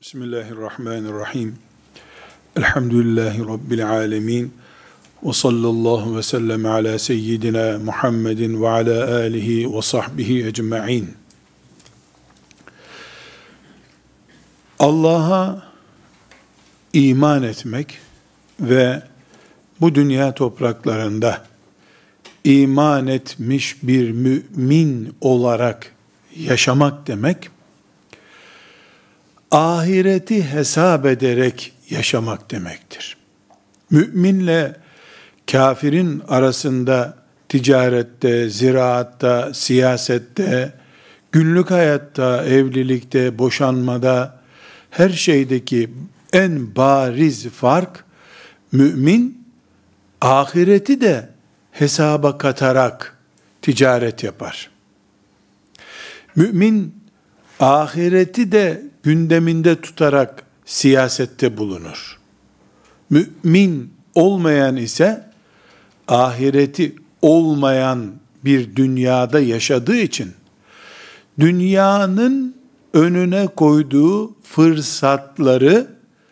Bismillahirrahmanirrahim. Elhamdülillahi Rabbil alemin. Ve sallallahu ve sellem ala seyyidina Muhammedin ve ala alihi ve sahbihi ecma'in. Allah'a iman etmek ve bu dünya topraklarında iman etmiş bir mümin olarak yaşamak demek, ahireti hesap ederek yaşamak demektir. Müminle kafirin arasında ticarette, ziraatta, siyasette, günlük hayatta, evlilikte, boşanmada, her şeydeki en bariz fark, mümin ahireti de hesaba katarak ticaret yapar. Mümin ahireti de gündeminde tutarak siyasette bulunur. Mümin olmayan ise ahireti olmayan bir dünyada yaşadığı için dünyanın önüne koyduğu fırsatları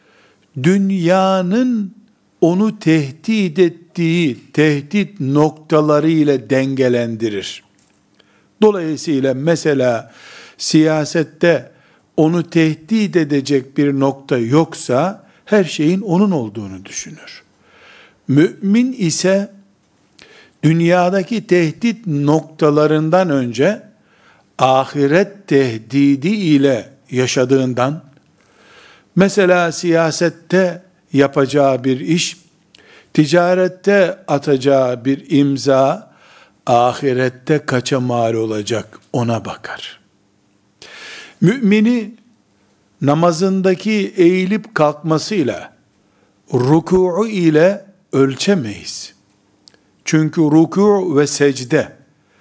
dünyanın onu tehdit ettiği tehdit noktaları ile dengelendirir. Dolayısıyla mesela siyasette onu tehdit edecek bir nokta yoksa her şeyin onun olduğunu düşünür. Mümin ise dünyadaki tehdit noktalarından önce ahiret tehdidi ile yaşadığından, mesela siyasette yapacağı bir iş, ticarette atacağı bir imza, ahirette kaça mal olacak ona bakar. Mümini namazındaki eğilip kalkmasıyla, rükû'u ile ölçemeyiz. Çünkü rükû ve secde,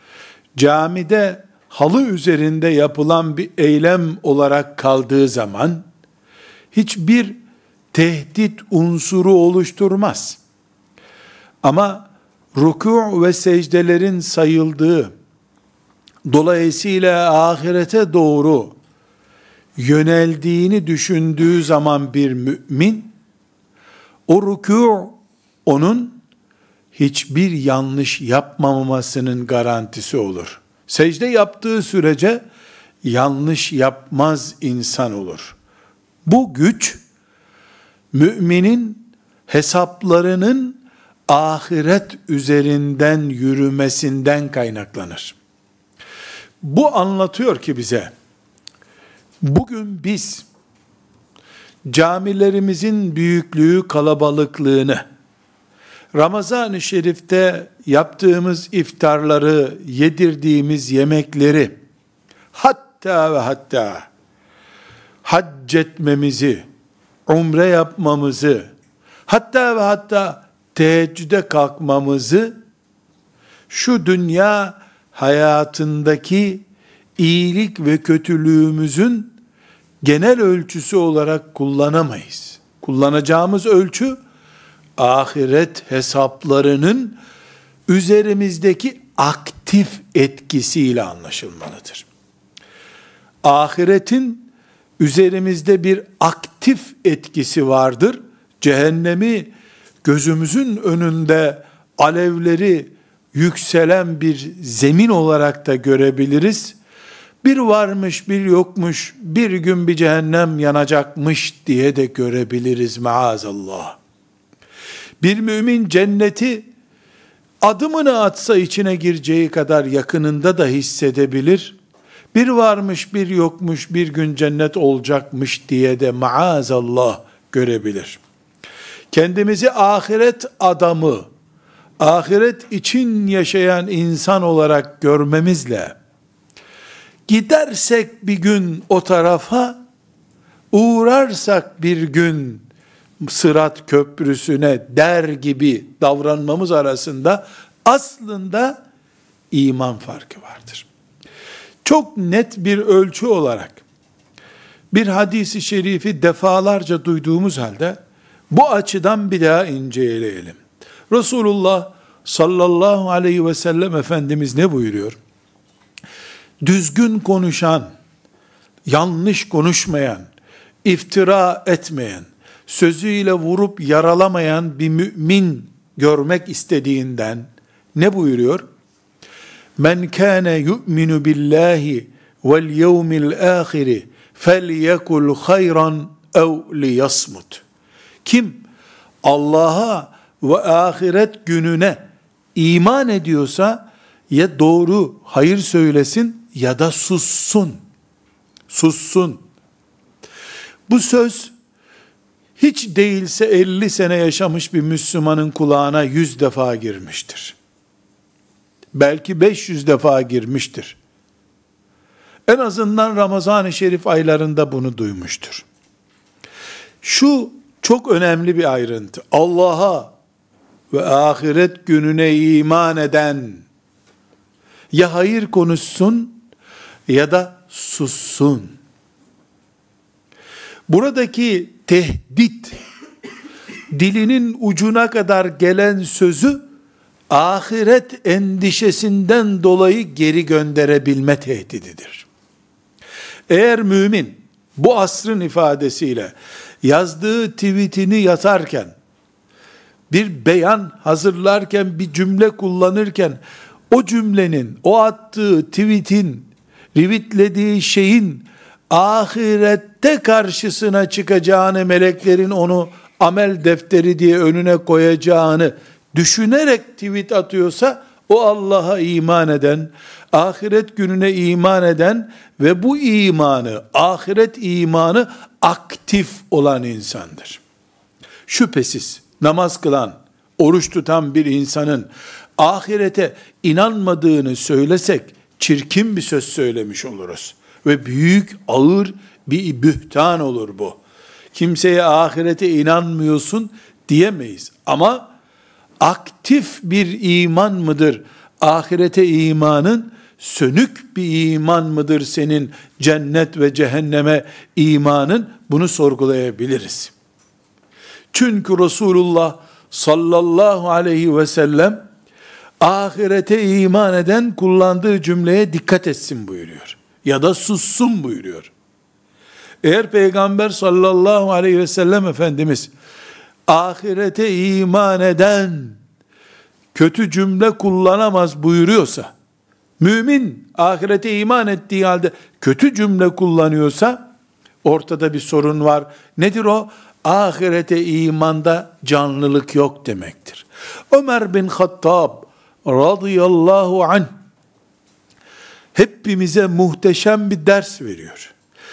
camide halı üzerinde yapılan bir eylem olarak kaldığı zaman, hiçbir tehdit unsuru oluşturmaz. Ama rükû ve secdelerin sayıldığı, dolayısıyla ahirete doğru yöneldiğini düşündüğü zaman bir mümin, o rükû onun hiçbir yanlış yapmamasının garantisi olur. Secde yaptığı sürece yanlış yapmaz insan olur. Bu güç, müminin hesaplarının ahiret üzerinden yürümesinden kaynaklanır. Bu anlatıyor ki bize, bugün biz camilerimizin büyüklüğü, kalabalıklığını, Ramazan-ı Şerif'te yaptığımız iftarları, yedirdiğimiz yemekleri, hatta ve hatta hac etmemizi, umre yapmamızı, hatta ve hatta teheccüde kalkmamızı, şu dünya hayatındaki iyilik ve kötülüğümüzün genel ölçüsü olarak kullanamayız. Kullanacağımız ölçü, ahiret hesaplarının üzerimizdeki aktif etkisiyle anlaşılmalıdır. Ahiretin üzerimizde bir aktif etkisi vardır. Cehennemi gözümüzün önünde alevleri yükselen bir zemin olarak da görebiliriz. Bir varmış, bir yokmuş, bir gün bir cehennem yanacakmış diye de görebiliriz maazallah. Bir mümin cenneti adımını atsa içine gireceği kadar yakınında da hissedebilir. Bir varmış, bir yokmuş, bir gün cennet olacakmış diye de maazallah görebilir. Kendimizi ahiret adamı, ahiret için yaşayan insan olarak görmemizle, gidersek bir gün o tarafa, uğrarsak bir gün Sırat köprüsüne der gibi davranmamız arasında aslında iman farkı vardır. Çok net bir ölçü olarak bir hadisi şerifi defalarca duyduğumuz halde bu açıdan bir daha inceleyelim. Resulullah sallallahu aleyhi ve sellem Efendimiz ne buyuruyor? Düzgün konuşan, yanlış konuşmayan, iftira etmeyen, sözüyle vurup yaralamayan bir mümin görmek istediğinden ne buyuruyor? Men kâne yu'minu billahi vel yevmil âhiri felyekul hayran ev liyasmut. Kim Allah'a ve ahiret gününe iman ediyorsa ya doğru hayır söylesin ya da sussun. Sussun. Bu söz hiç değilse 50 sene yaşamış bir Müslümanın kulağına 100 defa girmiştir. Belki 500 defa girmiştir. En azından Ramazan-ı Şerif aylarında bunu duymuştur. Şu çok önemli bir ayrıntı. Allah'a ve ahiret gününe iman eden ya hayır konuşsun ya da sussun. Buradaki tehdit, dilinin ucuna kadar gelen sözü ahiret endişesinden dolayı geri gönderebilme tehdididir. Eğer mümin bu asrın ifadesiyle yazdığı tweetini yatarken, bir beyan hazırlarken, bir cümle kullanırken, o cümlenin, o attığı tweetin, retweetlediği şeyin ahirette karşısına çıkacağını, meleklerin onu amel defteri diye önüne koyacağını düşünerek tweet atıyorsa, o Allah'a iman eden, ahiret gününe iman eden ve bu imanı, ahiret imanı aktif olan insandır. Şüphesiz namaz kılan, oruç tutan bir insanın ahirete inanmadığını söylesek, çirkin bir söz söylemiş oluruz. Ve büyük, ağır bir bühtan olur bu. Kimseye ahirete inanmıyorsun diyemeyiz. Ama aktif bir iman mıdır ahirete imanın, sönük bir iman mıdır senin cennet ve cehenneme imanın, bunu sorgulayabiliriz. Çünkü Resulullah sallallahu aleyhi ve sellem ahirete iman eden kullandığı cümleye dikkat etsin buyuruyor. Ya da sussun buyuruyor. Eğer Peygamber sallallahu aleyhi ve sellem Efendimiz ahirete iman eden kötü cümle kullanamaz buyuruyorsa, mümin ahirete iman ettiği halde kötü cümle kullanıyorsa, ortada bir sorun var. Nedir o? Ahirete imanda canlılık yok demektir. Ömer bin Hattab radıyallahu anh hepimize muhteşem bir ders veriyor.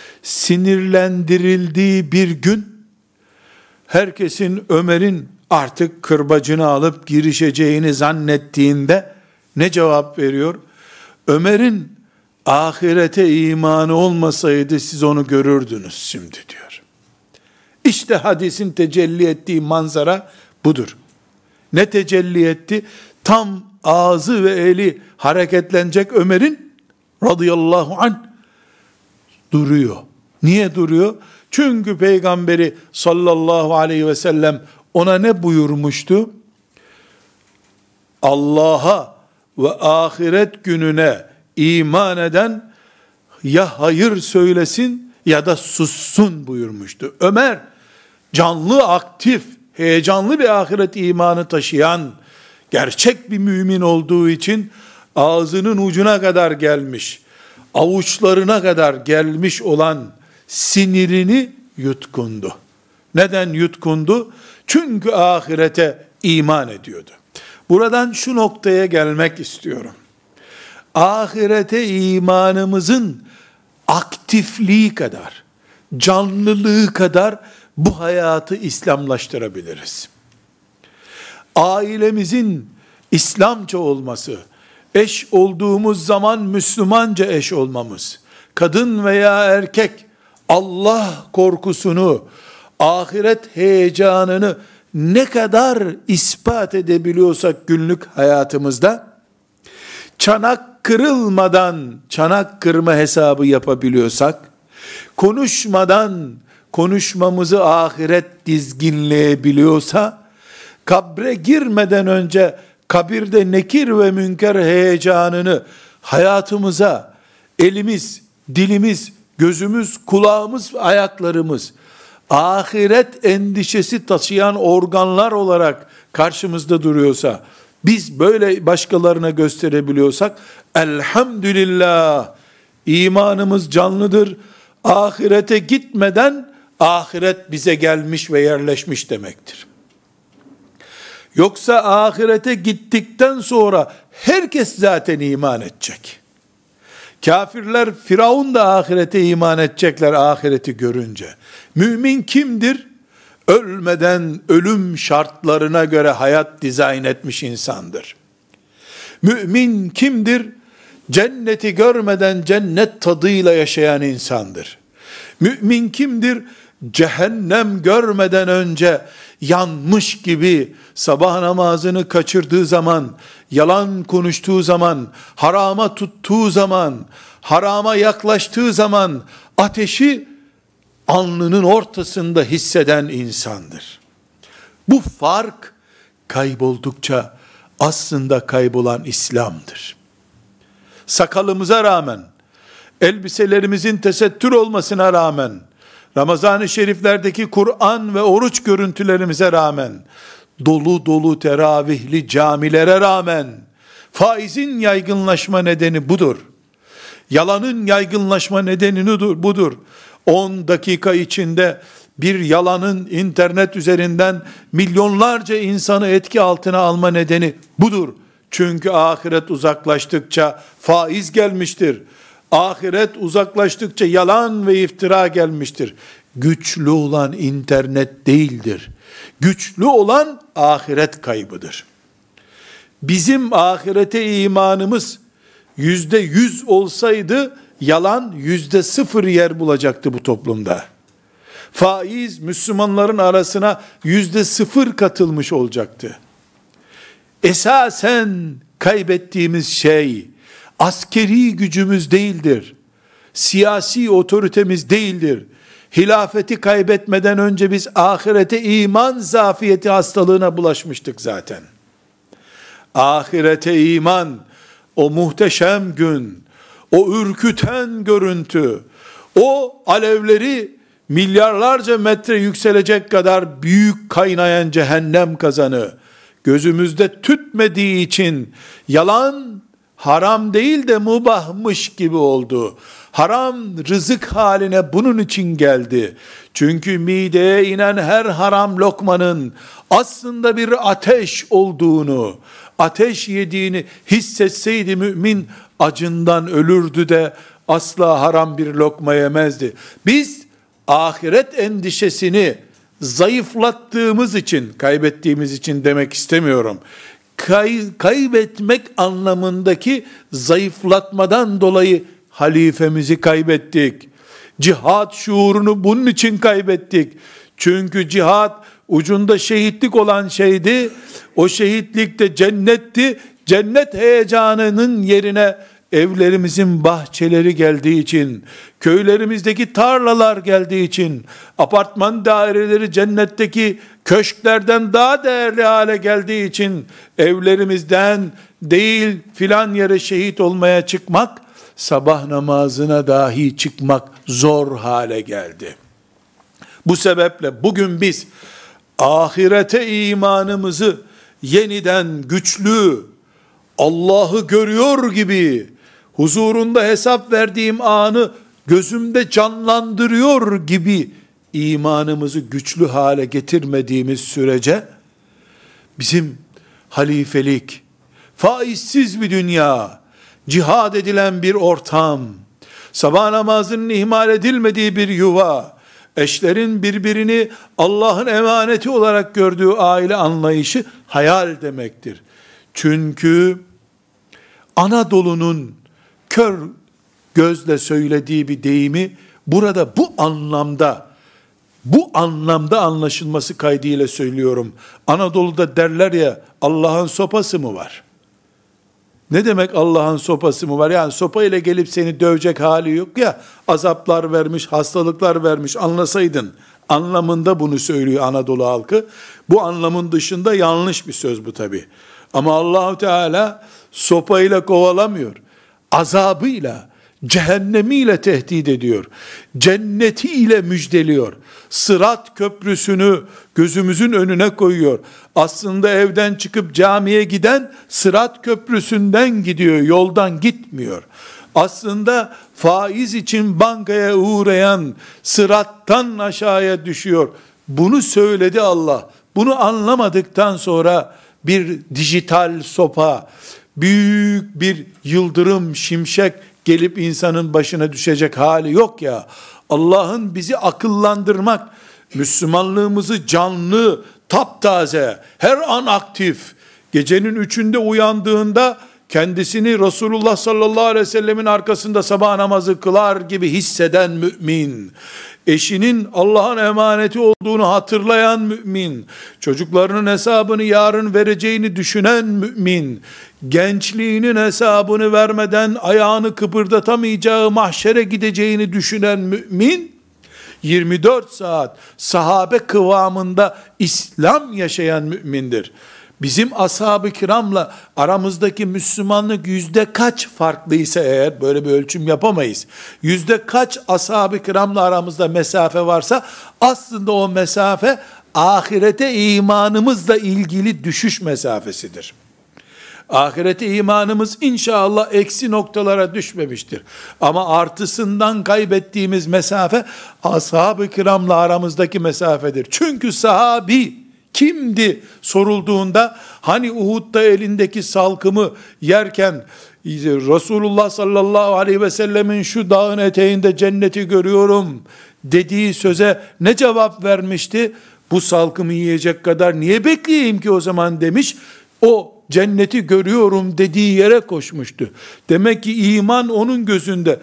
Sinirlendirildiği bir gün, herkesin Ömer'in artık kırbacını alıp girişeceğini zannettiğinde ne cevap veriyor? Ömer'in ahirete imanı olmasaydı siz onu görürdünüz şimdi diyor. İşte hadisin tecelli ettiği manzara budur. Ne tecelli etti? Tam ağzı ve eli hareketlenecek Ömer'in radıyallahu anh duruyor. Niye duruyor? Çünkü Peygamberi sallallahu aleyhi ve sellem ona ne buyurmuştu? Allah'a ve ahiret gününe iman eden ya hayır söylesin ya da sussun buyurmuştu. Ömer canlı, aktif, heyecanlı bir ahiret imanı taşıyan gerçek bir mümin olduğu için ağzının ucuna kadar gelmiş, avuçlarına kadar gelmiş olan sinirini yutkundu. Neden yutkundu? Çünkü ahirete iman ediyordu. Buradan şu noktaya gelmek istiyorum. Ahirete imanımızın aktifliği kadar, canlılığı kadar bu hayatı İslamlaştırabiliriz. Ailemizin İslamca olması, eş olduğumuz zaman Müslümanca eş olmamız, kadın veya erkek Allah korkusunu, ahiret heyecanını ne kadar ispat edebiliyorsak günlük hayatımızda, çanak kırılmadan çanak kırma hesabı yapabiliyorsak, konuşmadan konuşmamızı ahiret dizginleyebiliyorsa, kabre girmeden önce kabirde nekir ve münker heyecanını hayatımıza elimiz, dilimiz, gözümüz, kulağımız, ayaklarımız ahiret endişesi taşıyan organlar olarak karşımızda duruyorsa, biz böyle başkalarına gösterebiliyorsak, elhamdülillah, imanımız canlıdır. Ahirete gitmeden ahiret bize gelmiş ve yerleşmiş demektir. Yoksa ahirete gittikten sonra herkes zaten iman edecek. Kafirler, Firavun da ahirete iman edecekler ahireti görünce. Mümin kimdir? Ölmeden ölüm şartlarına göre hayat dizayn etmiş insandır. Mümin kimdir? Cenneti görmeden cennet tadıyla yaşayan insandır. Mümin kimdir? Cehennem görmeden önce yanmış gibi sabah namazını kaçırdığı zaman, yalan konuştuğu zaman, harama tuttuğu zaman, harama yaklaştığı zaman ateşi alnının ortasında hisseden insandır. Bu fark kayboldukça aslında kaybolan İslam'dır. Sakalımıza rağmen, elbiselerimizin tesettür olmasına rağmen, Ramazan-ı Şeriflerdeki Kur'an ve oruç görüntülerimize rağmen, dolu dolu teravihli camilere rağmen, faizin yaygınlaşma nedeni budur. Yalanın yaygınlaşma nedeni budur. 10 dakika içinde bir yalanın internet üzerinden milyonlarca insanı etki altına alma nedeni budur. Çünkü ahiret uzaklaştıkça faiz gelmiştir. Ahiret uzaklaştıkça yalan ve iftira gelmiştir. Güçlü olan internet değildir. Güçlü olan ahiret kaybıdır. Bizim ahirete imanımız %100 olsaydı, yalan %0 yer bulacaktı bu toplumda. Faiz Müslümanların arasına %0 katılmış olacaktı. Esasen kaybettiğimiz şey, askeri gücümüz değildir. Siyasi otoritemiz değildir. Hilafeti kaybetmeden önce biz ahirete iman zafiyeti hastalığına bulaşmıştık zaten. Ahirete iman, o muhteşem gün, o ürküten görüntü, o alevleri milyarlarca metre yükselecek kadar büyük kaynayan cehennem kazanı, gözümüzde tütmediği için yalan haram değil de mubahmış gibi oldu. Haram rızık haline bunun için geldi. Çünkü mideye inen her haram lokmanın aslında bir ateş olduğunu, ateş yediğini hissetseydi mümin acından ölürdü de asla haram bir lokma yemezdi. Biz ahiret endişesini zayıflattığımız için, kaybettiğimiz için demek istemiyorum. Kaybetmek anlamındaki zayıflatmadan dolayı halifemizi kaybettik. Cihad şuurunu bunun için kaybettik. Çünkü cihad ucunda şehitlik olan şeydi. O şehitlik de cennetti. Cennet heyecanının yerine evlerimizin bahçeleri geldiği için, köylerimizdeki tarlalar geldiği için, apartman daireleri cennetteki köşklerden daha değerli hale geldiği için, evlerimizden değil filan yere şehit olmaya çıkmak, sabah namazına dahi çıkmak zor hale geldi. Bu sebeple bugün biz ahirete imanımızı yeniden güçlü, Allah'ı görüyor gibi, huzurunda hesap verdiğim anı gözümde canlandırıyor gibi imanımızı güçlü hale getirmediğimiz sürece bizim halifelik, faizsiz bir dünya, cihad edilen bir ortam, sabah namazının ihmal edilmediği bir yuva, eşlerin birbirini Allah'ın emaneti olarak gördüğü aile anlayışı hayal demektir. Çünkü Anadolu'nun kör gözle söylediği bir deyimi burada bu anlamda anlaşılması kaydıyla söylüyorum. Anadolu'da derler ya, Allah'ın sopası mı var? Ne demek Allah'ın sopası mı var? Yani sopa ile gelip seni dövecek hali yok ya, azaplar vermiş, hastalıklar vermiş, anlasaydın anlamında bunu söylüyor Anadolu halkı. Bu anlamın dışında yanlış bir söz bu tabi. Ama Allah-u Teala sopayla kovalamıyor. Azabıyla, cehennemiyle tehdit ediyor. Cennetiyle müjdeliyor. Sırat köprüsünü gözümüzün önüne koyuyor. Aslında evden çıkıp camiye giden Sırat köprüsünden gidiyor, yoldan gitmiyor. Aslında faiz için bankaya uğrayan sırattan aşağıya düşüyor. Bunu söyledi Allah. Bunu anlamadıktan sonra bir dijital sopa, büyük bir yıldırım, şimşek gelip insanın başına düşecek hali yok ya. Allah'ın bizi akıllandırmak, Müslümanlığımızı canlı, taptaze, her an aktif, gecenin 3'ünde uyandığında kendisini Resulullah sallallahu aleyhi ve sellemin arkasında sabah namazı kılar gibi hisseden mümin, eşinin Allah'ın emaneti olduğunu hatırlayan mümin, çocuklarının hesabını yarın vereceğini düşünen mümin, gençliğinin hesabını vermeden ayağını kıpırdatamayacağı mahşere gideceğini düşünen mümin, 24 saat sahabe kıvamında İslam yaşayan mümindir. Bizim ashab-ı kiramla aramızdaki Müslümanlık yüzde kaç farklıysa eğer, böyle bir ölçüm yapamayız. Yüzde kaç ashab-ı kiramla aramızda mesafe varsa, aslında o mesafe ahirete imanımızla ilgili düşüş mesafesidir. Ahirete imanımız inşallah eksi noktalara düşmemiştir. Ama artısından kaybettiğimiz mesafe ashab-ı kiramla aramızdaki mesafedir. Çünkü sahabi kimdi sorulduğunda, hani Uhud'da elindeki salkımı yerken Resulullah sallallahu aleyhi ve sellemin şu dağın eteğinde cenneti görüyorum dediği söze ne cevap vermişti? Bu salkımı yiyecek kadar niye bekleyeyim ki o zaman demiş. O cenneti görüyorum dediği yere koşmuştu. Demek ki iman onun gözünde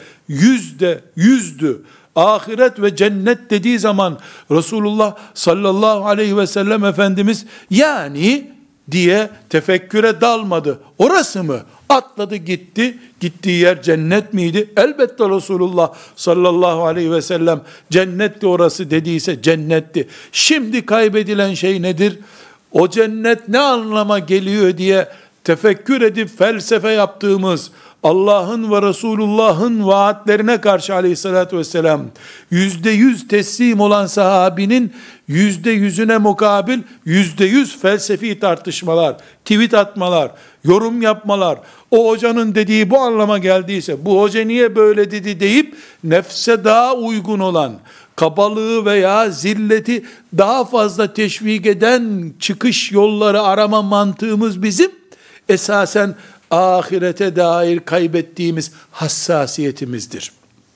yüzdü. Ahiret ve cennet dediği zaman Resulullah sallallahu aleyhi ve sellem Efendimiz yani diye tefekküre dalmadı. Orası mı? Atladı gitti. Gittiği yer cennet miydi? Elbette Resulullah sallallahu aleyhi ve sellem cennetti orası dediyse cennetti. Şimdi kaybedilen şey nedir? O cennet ne anlama geliyor diye tefekkür edip felsefe yaptığımız, Allah'ın ve Resulullah'ın vaatlerine karşı aleyhissalatü vesselam %100 teslim olan sahabinin %100'üne mukabil %100 felsefi tartışmalar, tweet atmalar, yorum yapmalar, o hocanın dediği bu anlama geldiyse bu hoca niye böyle dedi deyip nefse daha uygun olan, kabalığı veya zilleti daha fazla teşvik eden çıkış yolları arama mantığımız bizim esasen ahirete dair kaybettiğimiz hassasiyetimizdir.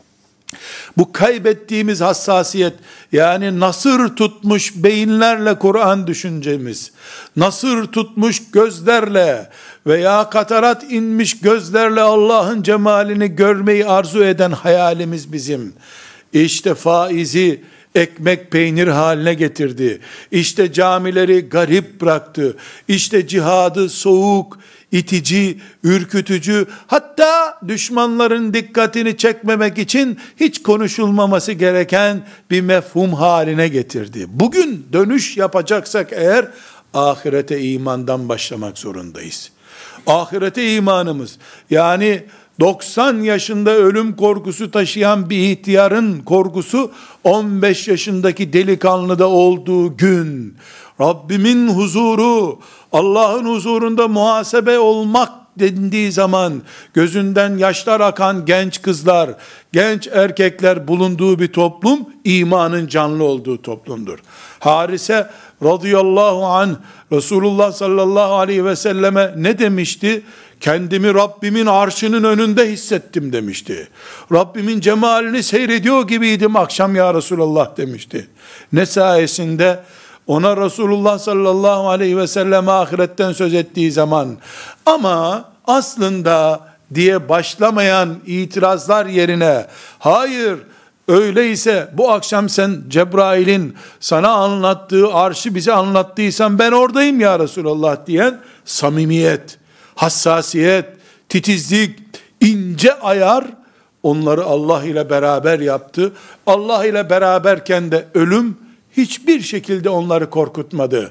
Bu kaybettiğimiz hassasiyet, yani nasır tutmuş beyinlerle Kur'an düşüncemiz, nasır tutmuş gözlerle veya katarat inmiş gözlerle Allah'ın cemalini görmeyi arzu eden hayalimiz bizim. İşte faizi ekmek peynir haline getirdi. İşte camileri garip bıraktı. İşte cihadı soğuk, itici, ürkütücü, hatta düşmanların dikkatini çekmemek için hiç konuşulmaması gereken bir mefhum haline getirdi. Bugün dönüş yapacaksak eğer, ahirete imandan başlamak zorundayız. Ahirete imanımız, yani 90 yaşında ölüm korkusu taşıyan bir ihtiyarın korkusu 15 yaşındaki delikanlıda olduğu gün, Rabbimin huzuru, Allah'ın huzurunda muhasebe olmak dendiği zaman gözünden yaşlar akan genç kızlar, genç erkekler bulunduğu bir toplum, imanın canlı olduğu toplumdur. Harise radıyallahu anh Resulullah sallallahu aleyhi ve selleme ne demişti? Kendimi Rabbimin arşının önünde hissettim demişti. Rabbimin cemalini seyrediyor gibiydim akşam ya Resulullah demişti. Ne sayesinde? Ona Resulullah sallallahu aleyhi ve sellem ahiretten söz ettiği zaman, ama aslında diye başlamayan itirazlar yerine, hayır öyleyse bu akşam sen Cebrail'in sana anlattığı arşı bize anlattıysan ben oradayım ya Resulullah diyen samimiyet, hassasiyet, titizlik, ince ayar, onları Allah ile beraber yaptı. Allah ile beraberken de ölüm hiçbir şekilde onları korkutmadı.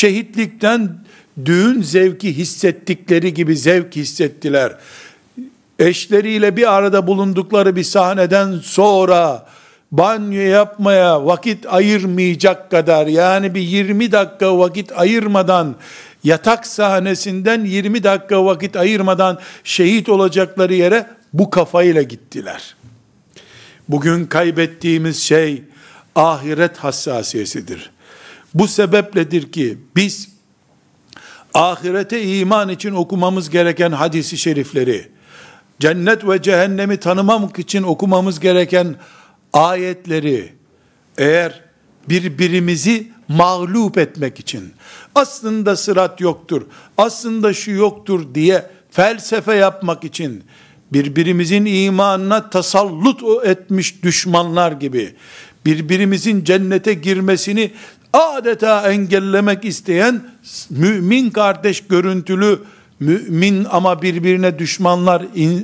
Şehitlikten düğün zevki hissettikleri gibi zevk hissettiler. eşleriyle bir arada bulundukları bir sahneden sonra banyo yapmaya vakit ayırmayacak kadar, yani bir 20 dakika vakit ayırmadan, yatak sahnesinden 20 dakika vakit ayırmadan şehit olacakları yere bu kafayla gittiler. Bugün kaybettiğimiz şey ahiret hassasiyetidir. Bu sebepledir ki biz ahirete iman için okumamız gereken hadis-i şerifleri, cennet ve cehennemi tanımamak için okumamız gereken ayetleri, eğer birbirimizi mağlup etmek için, aslında sırat yoktur, aslında şu yoktur diye felsefe yapmak için, birbirimizin imanına tasallut etmiş düşmanlar gibi, birbirimizin cennete girmesini adeta engellemek isteyen mümin kardeş görüntülü, mümin ama birbirine düşmanlar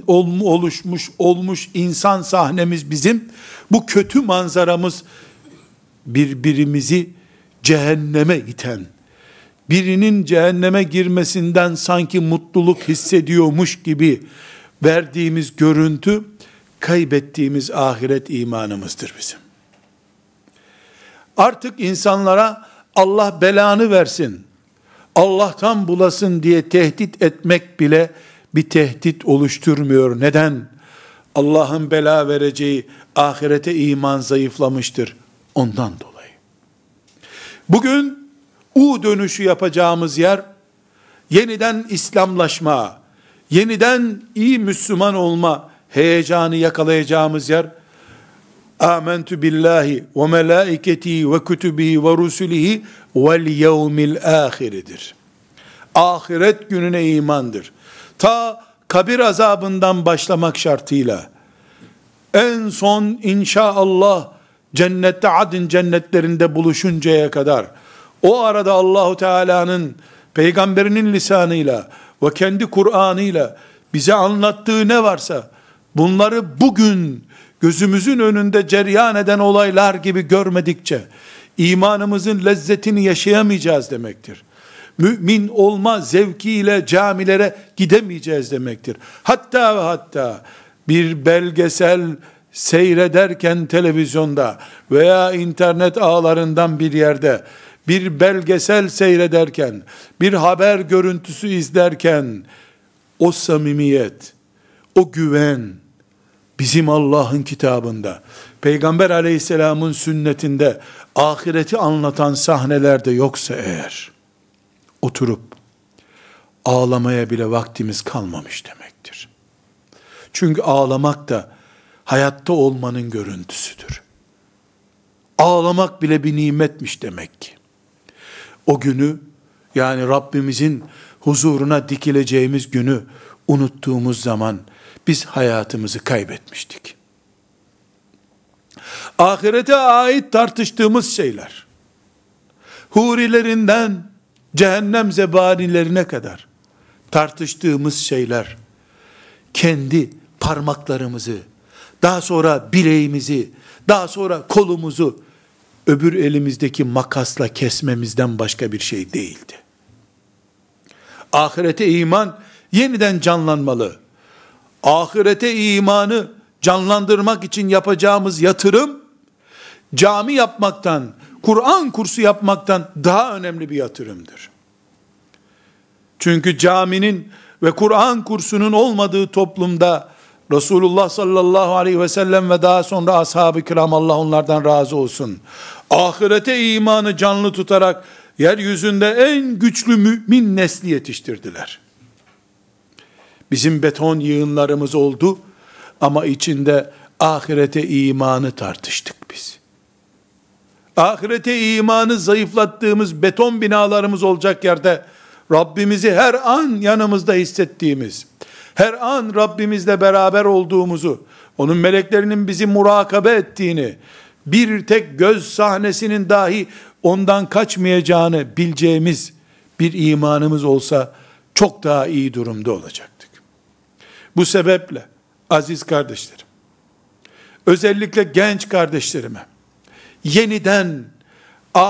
olmuş insan sahnemiz bizim. Bu kötü manzaramız birbirimizi cehenneme iten, birinin cehenneme girmesinden sanki mutluluk hissediyormuş gibi verdiğimiz görüntü, kaybettiğimiz ahiret imanımızdır bizim. Artık insanlara Allah belanı versin, Allah'tan bulasın diye tehdit etmek bile bir tehdit oluşturmuyor. Neden? Allah'ın bela vereceği ahirete iman zayıflamıştır. Ondan dolayı. Bugün dönüşü yapacağımız yer, yeniden İslamlaşma, yeniden iyi Müslüman olma heyecanı yakalayacağımız yer, Âmentü billahi ve melâiketihi ve kütübihi ve rusulihi vel yevmil âhiridir. Ahiret gününe imandır. Ta kabir azabından başlamak şartıyla, en son inşallah cennette, adın cennetlerinde buluşuncaya kadar, o arada Allahu Teala'nın peygamberinin lisanıyla ve kendi Kur'an'ıyla bize anlattığı ne varsa, bunları bugün gözümüzün önünde cereyan eden olaylar gibi görmedikçe, imanımızın lezzetini yaşayamayacağız demektir. Mümin olma zevkiyle camilere gidemeyeceğiz demektir. Hatta ve hatta bir belgesel seyrederken televizyonda veya internet ağlarından bir yerde, bir belgesel seyrederken, bir haber görüntüsü izlerken, o samimiyet, o güven, bizim Allah'ın kitabında, Peygamber aleyhisselamın sünnetinde, ahireti anlatan sahnelerde yoksa eğer, oturup ağlamaya bile vaktimiz kalmamış demektir. Çünkü ağlamak da hayatta olmanın görüntüsüdür. Ağlamak bile bir nimetmiş demek ki. O günü, yani Rabbimizin huzuruna dikileceğimiz günü unuttuğumuz zaman biz hayatımızı kaybetmiştik. Ahirete ait tartıştığımız şeyler, hurilerinden cehennem zebanilerine kadar tartıştığımız şeyler, kendi parmaklarımızı, daha sonra bileğimizi, daha sonra kolumuzu öbür elimizdeki makasla kesmemizden başka bir şey değildi. Ahirete iman yeniden canlanmalı. Ahirete imanı canlandırmak için yapacağımız yatırım, cami yapmaktan, Kur'an kursu yapmaktan daha önemli bir yatırımdır. Çünkü caminin ve Kur'an kursunun olmadığı toplumda, Resulullah sallallahu aleyhi ve sellem ve daha sonra ashab-ı kiram, Allah onlardan razı olsun, ahirete imanı canlı tutarak, yeryüzünde en güçlü mümin nesli yetiştirdiler. Bizim beton yığınlarımız oldu ama içinde ahirete imanı tartıştık biz. Ahirete imanı zayıflattığımız beton binalarımız olacak yerde, Rabbimizi her an yanımızda hissettiğimiz, her an Rabbimizle beraber olduğumuzu, onun meleklerinin bizi murakabe ettiğini, bir tek göz sahnesinin dahi ondan kaçmayacağını bileceğimiz bir imanımız olsa, çok daha iyi durumda olacaktık. Bu sebeple aziz kardeşlerim, özellikle genç kardeşlerime, yeniden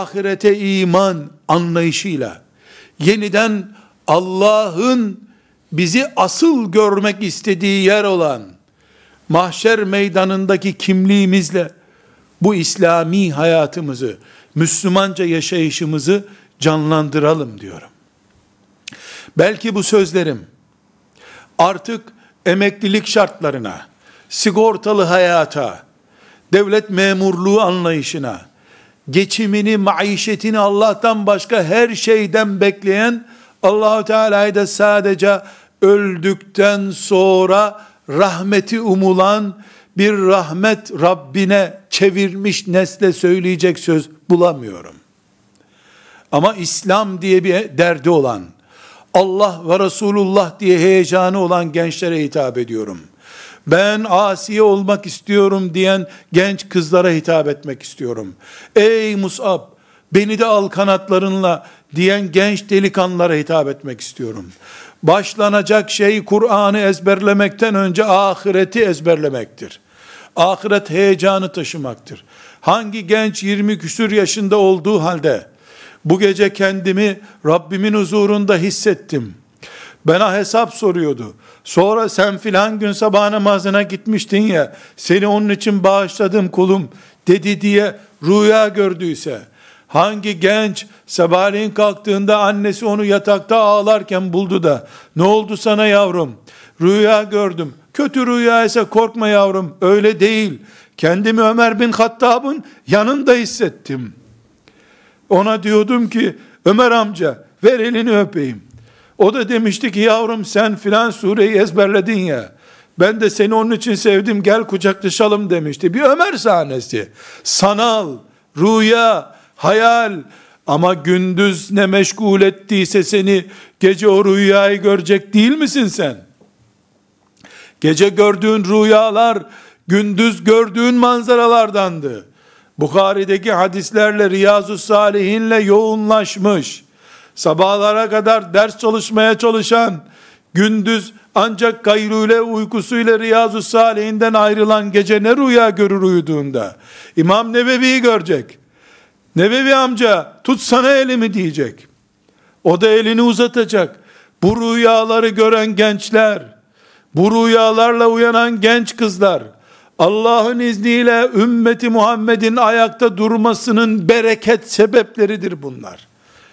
ahirete iman anlayışıyla, yeniden Allah'ın bizi asıl görmek istediği yer olan mahşer meydanındaki kimliğimizle bu İslami hayatımızı, Müslümanca yaşayışımızı canlandıralım diyorum. Belki bu sözlerim artık emeklilik şartlarına, sigortalı hayata, devlet memurluğu anlayışına, geçimini, maişetini Allah'tan başka her şeyden bekleyen, Allah-u Teala'yı da sadece öldükten sonra rahmeti umulan bir rahmet Rabbine çevirmiş nesle söyleyecek söz bulamıyorum. Ama İslam diye bir derdi olan, Allah ve Resulullah diye heyecanı olan gençlere hitap ediyorum. Ben Asiye olmak istiyorum diyen genç kızlara hitap etmek istiyorum. Ey Mus'ab, beni de al kanatlarınla diyen genç delikanlılara hitap etmek istiyorum. Başlanacak şey Kur'an'ı ezberlemekten önce ahireti ezberlemektir. Ahiret heyecanı taşımaktır. Hangi genç 20 küsur yaşında olduğu halde bu gece kendimi Rabbimin huzurunda hissettim, bana hesap soruyordu, sonra sen filan gün sabah namazına gitmiştin ya, seni onun için bağışladım kulum dedi diye rüya gördüyse, hangi genç sabahleyin kalktığında annesi onu yatakta ağlarken buldu da, ne oldu sana yavrum, rüya gördüm, kötü rüya ise korkma yavrum, öyle değil, kendimi Ömer bin Hattab'ın yanında hissettim. Ona diyordum ki, Ömer amca ver elini öpeyim. O da demişti ki, yavrum sen filan sureyi ezberledin ya, ben de seni onun için sevdim, gel kucaklaşalım demişti. Bir Ömer sahnesi, sanal, rüya, hayal, ama gündüz ne meşgul ettiyse seni, gece o rüyayı görecek değil misin sen? Gece gördüğün rüyalar, gündüz gördüğün manzaralardandı. Bukhari'deki hadislerle, Riyazu Salihin'le yoğunlaşmış, sabahlara kadar ders çalışmaya çalışan, gündüz ancak kaylule uykusuyla Riyazu Salihin'den ayrılan gece ne rüya görür uyuduğunda? İmam Nevevi'yi görecek. Nevevi amca tutsana elimi diyecek. O da elini uzatacak. Bu rüyaları gören gençler, bu rüyalarla uyanan genç kızlar, Allah'ın izniyle ümmeti Muhammed'in ayakta durmasının bereket sebepleridir bunlar.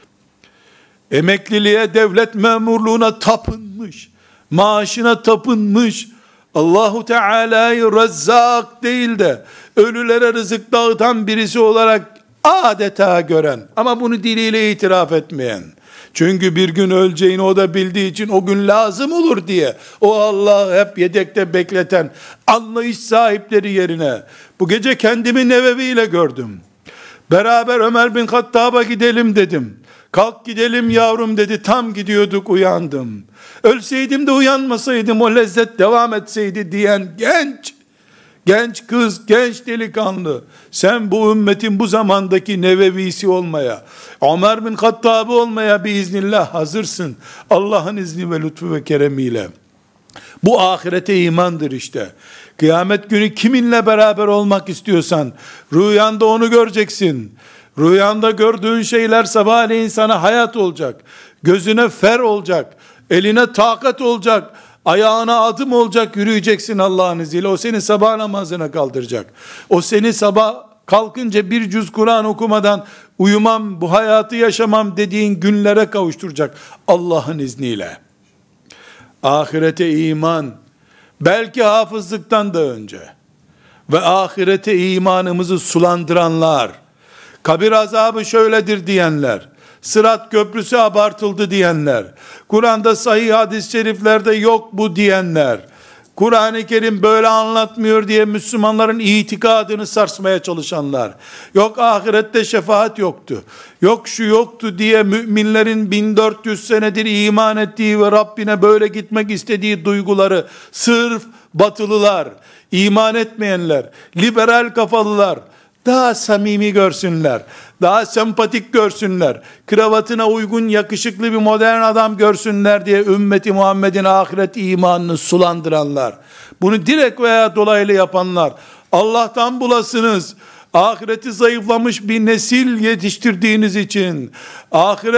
Emekliliğe, devlet memurluğuna tapınmış, maaşına tapınmış, Allahu Teala'yı Rezzak değil de ölülere rızık dağıtan birisi olarak adeta gören, ama bunu diliyle itiraf etmeyen, çünkü bir gün öleceğini o da bildiği için o gün lazım olur diye o Allah'ı hep yedekte bekleten anlayış sahipleri yerine bu gece kendimi Nevevi ile gördüm. Beraber Ömer bin Hattab'a gidelim dedim. Kalk gidelim yavrum dedi. Tam gidiyorduk, uyandım. Ölseydim de uyanmasaydım, o lezzet devam etseydi diyen genç kız, genç delikanlı, sen bu ümmetin bu zamandaki Nevevisi olmaya, Ömer bin Hattab'ı olmaya biiznillah hazırsın. Allah'ın izni ve lütfu ve keremiyle. Bu ahirete imandır işte. Kıyamet günü kiminle beraber olmak istiyorsan, rüyanda onu göreceksin. Rüyanda gördüğün şeyler sabahleyin sana hayat olacak. Gözüne fer olacak. Eline takat olacak. Ayağına adım olacak, yürüyeceksin Allah'ın izniyle. O seni sabah namazına kaldıracak. O seni sabah kalkınca bir cüz Kur'an okumadan uyumam, bu hayatı yaşamam dediğin günlere kavuşturacak Allah'ın izniyle. Ahirete iman, belki hafızlıktan da önce ve ahirete imanımızı sulandıranlar, kabir azabı şöyledir diyenler, Sırat köprüsü abartıldı diyenler, Kur'an'da sahih hadis-i şeriflerde yok bu diyenler, Kur'an-ı Kerim böyle anlatmıyor diye Müslümanların itikadını sarsmaya çalışanlar, yok ahirette şefaat yoktu, yok şu yoktu diye müminlerin 1400 senedir iman ettiği ve Rabbine böyle gitmek istediği duyguları sırf batılılar, iman etmeyenler, liberal kafalılar daha samimi görsünler, daha sempatik görsünler, kravatına uygun yakışıklı bir modern adam görsünler diye ümmeti Muhammed'in ahiret imanını sulandıranlar, bunu direkt veya dolaylı yapanlar, Allah'tan bulasınız, ahireti zayıflamış bir nesil yetiştirdiğiniz için, ahiret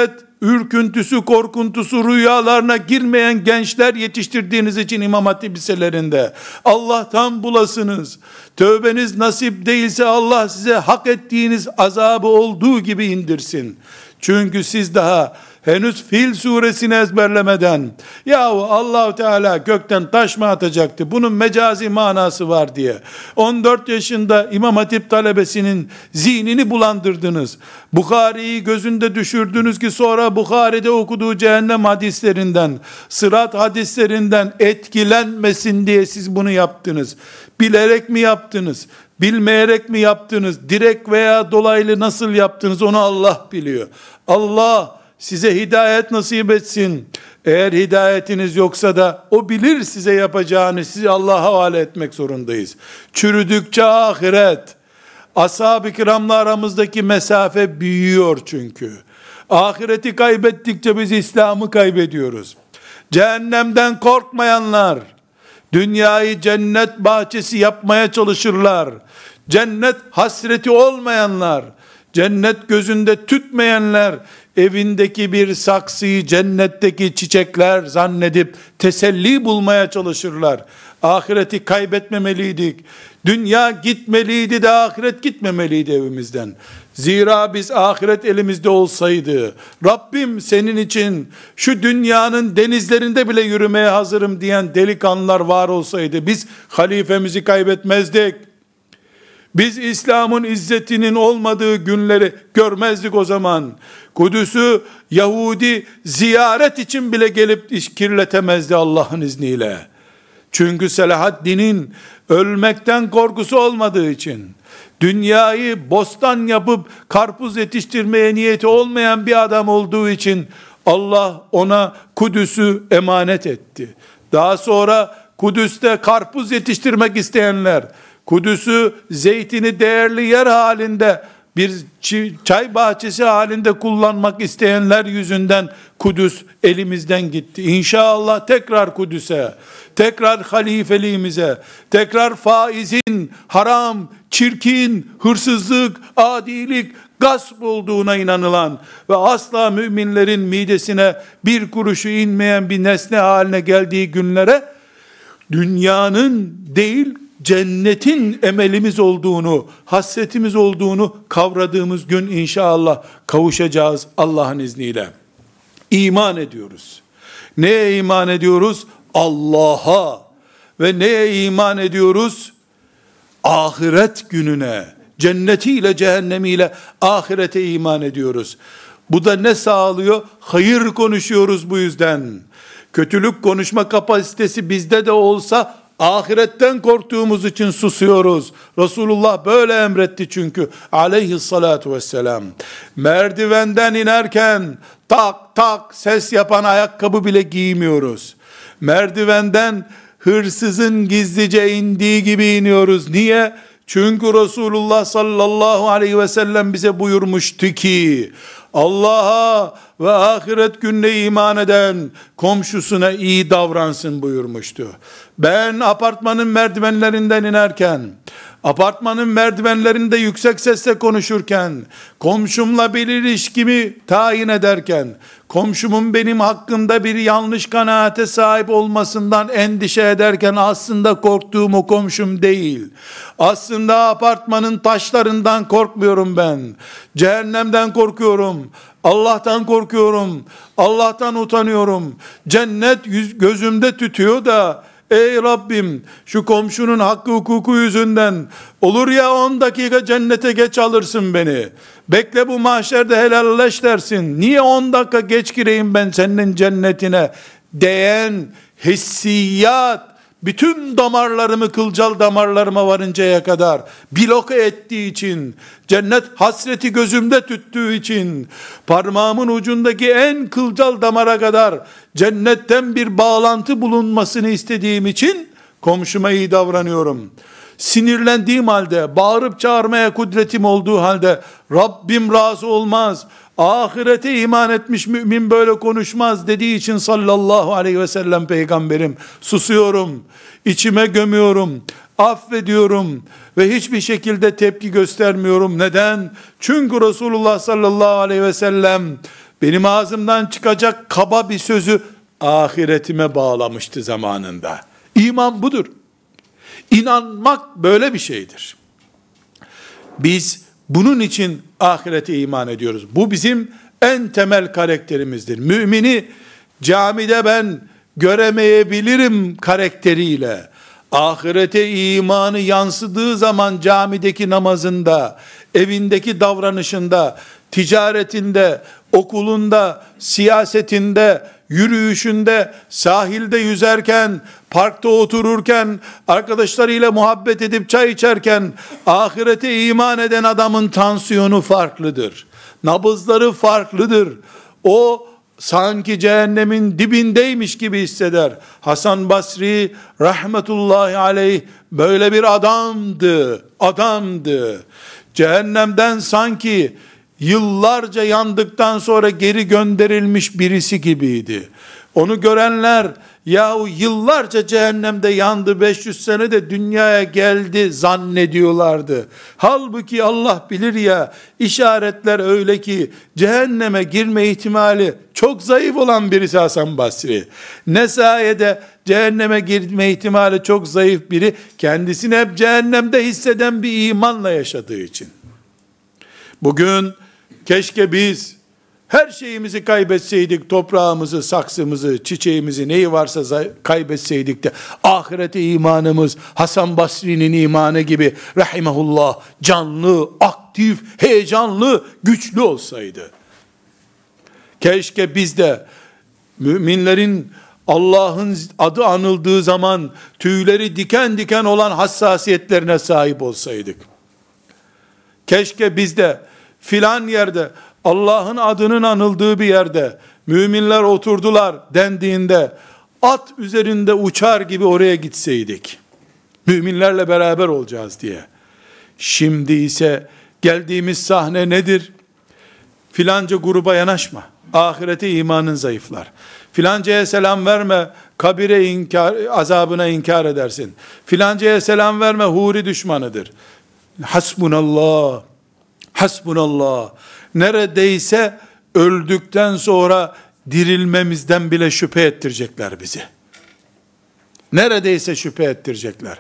ürküntüsü, korkuntusu, rüyalarına girmeyen gençler yetiştirdiğiniz için İmam Hatip liselerinde Allah'tan bulasınız. Tövbeniz nasip değilse Allah size hak ettiğiniz azabı olduğu gibi indirsin. Çünkü siz daha henüz Fil suresini ezberlemeden, yahu Allah Teala gökten taş mı atacaktı, bunun mecazi manası var diye 14 yaşında İmam Hatip talebesinin zihnini bulandırdınız. Bukhari'yi gözünde düşürdünüz ki sonra Bukhari'de okuduğu cehennem hadislerinden, sırat hadislerinden etkilenmesin diye siz bunu yaptınız. Bilerek mi yaptınız? Bilmeyerek mi yaptınız? Direkt veya dolaylı nasıl yaptınız onu Allah biliyor. Allah size hidayet nasip etsin. Eğer hidayetiniz yoksa da o bilir size yapacağını, sizi Allah'a havale etmek zorundayız. Çürüdükçe ahiret, ashab-ı kiramla aramızdaki mesafe büyüyor çünkü. Ahireti kaybettikçe biz İslam'ı kaybediyoruz. Cehennemden korkmayanlar, dünyayı cennet bahçesi yapmaya çalışırlar. Cennet hasreti olmayanlar, cennet gözünde tütmeyenler, evindeki bir saksıyı cennetteki çiçekler zannedip teselli bulmaya çalışırlar. Ahireti kaybetmemeliydik. Dünya gitmeliydi de ahiret gitmemeliydi evimizden. Zira biz ahiret elimizde olsaydı, Rabbim senin için şu dünyanın denizlerinde bile yürümeye hazırım diyen delikanlılar var olsaydı, biz halifemizi kaybetmezdik. Biz İslam'ın izzetinin olmadığı günleri görmezdik o zaman. Kudüs'ü Yahudi ziyaret için bile gelip iş kirletemezdi Allah'ın izniyle. Çünkü Selahaddin'in ölmekten korkusu olmadığı için, dünyayı bostan yapıp karpuz yetiştirmeye niyeti olmayan bir adam olduğu için Allah ona Kudüs'ü emanet etti. Daha sonra Kudüs'te karpuz yetiştirmek isteyenler, Kudüs'ü zeytini değerli yer halinde bir çay bahçesi halinde kullanmak isteyenler yüzünden Kudüs elimizden gitti. İnşallah tekrar Kudüs'e, tekrar halifeliğimize, tekrar faizin haram, çirkin, hırsızlık, adilik, gasp olduğuna inanılan ve asla müminlerin midesine bir kuruşu inmeyen bir nesne haline geldiği günlere, dünyanın değil cennetin emelimiz olduğunu, hasretimiz olduğunu kavradığımız gün inşallah kavuşacağız Allah'ın izniyle. İman ediyoruz. Neye iman ediyoruz? Allah'a. Ve neye iman ediyoruz? Ahiret gününe, cennetiyle cehennemiyle ahirete iman ediyoruz. Bu da ne sağlıyor? Hayır konuşuyoruz bu yüzden. Kötülük konuşma kapasitesi bizde de olsa ahiretten korktuğumuz için susuyoruz. Resulullah böyle emretti çünkü aleyhissalatu vesselam. Merdivenden inerken tak tak ses yapan ayakkabı bile giymiyoruz. Merdivenden hırsızın gizlice indiği gibi iniyoruz. Niye? Çünkü Resulullah sallallahu aleyhi ve sellem bize buyurmuştu ki, Allah'a ve ahiret gününe iman eden komşusuna iyi davransın buyurmuştu. Ben apartmanın merdivenlerinden inerken, apartmanın merdivenlerinde yüksek sesle konuşurken, komşumla bir ilişkimi tayin ederken, komşumun benim hakkımda bir yanlış kanaate sahip olmasından endişe ederken aslında korktuğum o komşum değil. Aslında apartmanın taşlarından korkmuyorum ben. Cehennemden korkuyorum. Allah'tan korkuyorum. Allah'tan utanıyorum. Cennet gözümde tütüyor da, ey Rabbim şu komşunun hakkı hukuku yüzünden olur ya 10 dakika cennete geç alırsın beni. Bekle bu mahşerde helalleş dersin. Niye 10 dakika geç gireyim ben senin cennetine diyen hissiyat bütün damarlarımı, kılcal damarlarıma varıncaya kadar bloke ettiği için, cennet hasreti gözümde tüttüğü için, parmağımın ucundaki en kılcal damara kadar cennetten bir bağlantı bulunmasını istediğim için komşuma iyi davranıyorum. Sinirlendiğim halde, bağırıp çağırmaya kudretim olduğu halde Rabbim razı olmaz, ahirete iman etmiş mümin böyle konuşmaz dediği için sallallahu aleyhi ve sellem peygamberim, susuyorum, içime gömüyorum, affediyorum ve hiçbir şekilde tepki göstermiyorum. Neden? Çünkü Resulullah sallallahu aleyhi ve sellem benim ağzımdan çıkacak kaba bir sözü ahiretime bağlamıştı zamanında. İman budur. İnanmak böyle bir şeydir. Biz bunun için ahirete iman ediyoruz. Bu bizim en temel karakterimizdir. Mümini camide ben göremeyebilirim karakteriyle, ahirete imanı yansıdığı zaman camideki namazında, evindeki davranışında, ticaretinde, okulunda, siyasetinde, yürüyüşünde, sahilde yüzerken, parkta otururken, arkadaşlarıyla muhabbet edip çay içerken, ahirete iman eden adamın tansiyonu farklıdır. Nabızları farklıdır. O sanki cehennemin dibindeymiş gibi hisseder. Hasan Basri rahmetullahi aleyh böyle bir adamdı. Cehennemden sanki yıllarca yandıktan sonra geri gönderilmiş birisi gibiydi. Onu görenler, yahu yıllarca cehennemde yandı, 500 sene de dünyaya geldi zannediyorlardı. Halbuki Allah bilir ya, işaretler öyle ki cehenneme girme ihtimali çok zayıf olan birisi Hasan Basri. Ne sayede cehenneme girme ihtimali çok zayıf biri, kendisini hep cehennemde hisseden bir imanla yaşadığı için. Bugün keşke biz her şeyimizi kaybetseydik, toprağımızı, saksımızı, çiçeğimizi, neyi varsa kaybetseydik de ahirete imanımız Hasan Basri'nin imanı gibi rahimehullah canlı, aktif, heyecanlı, güçlü olsaydı. Keşke biz de müminlerin Allah'ın adı anıldığı zaman tüyleri diken diken olan hassasiyetlerine sahip olsaydık. Keşke biz de filan yerde, Allah'ın adının anıldığı bir yerde müminler oturdular dendiğinde at üzerinde uçar gibi oraya gitseydik. Müminlerle beraber olacağız diye. Şimdi ise geldiğimiz sahne nedir? Filanca gruba yanaşma. Ahirete imanın zayıflar. Filancaya selam verme, kabire azabına inkar edersin. Filancaya selam verme, huri düşmanıdır. Hasbunallah. Hasbunallah. Neredeyse öldükten sonra dirilmemizden bile şüphe ettirecekler bizi. Neredeyse şüphe ettirecekler.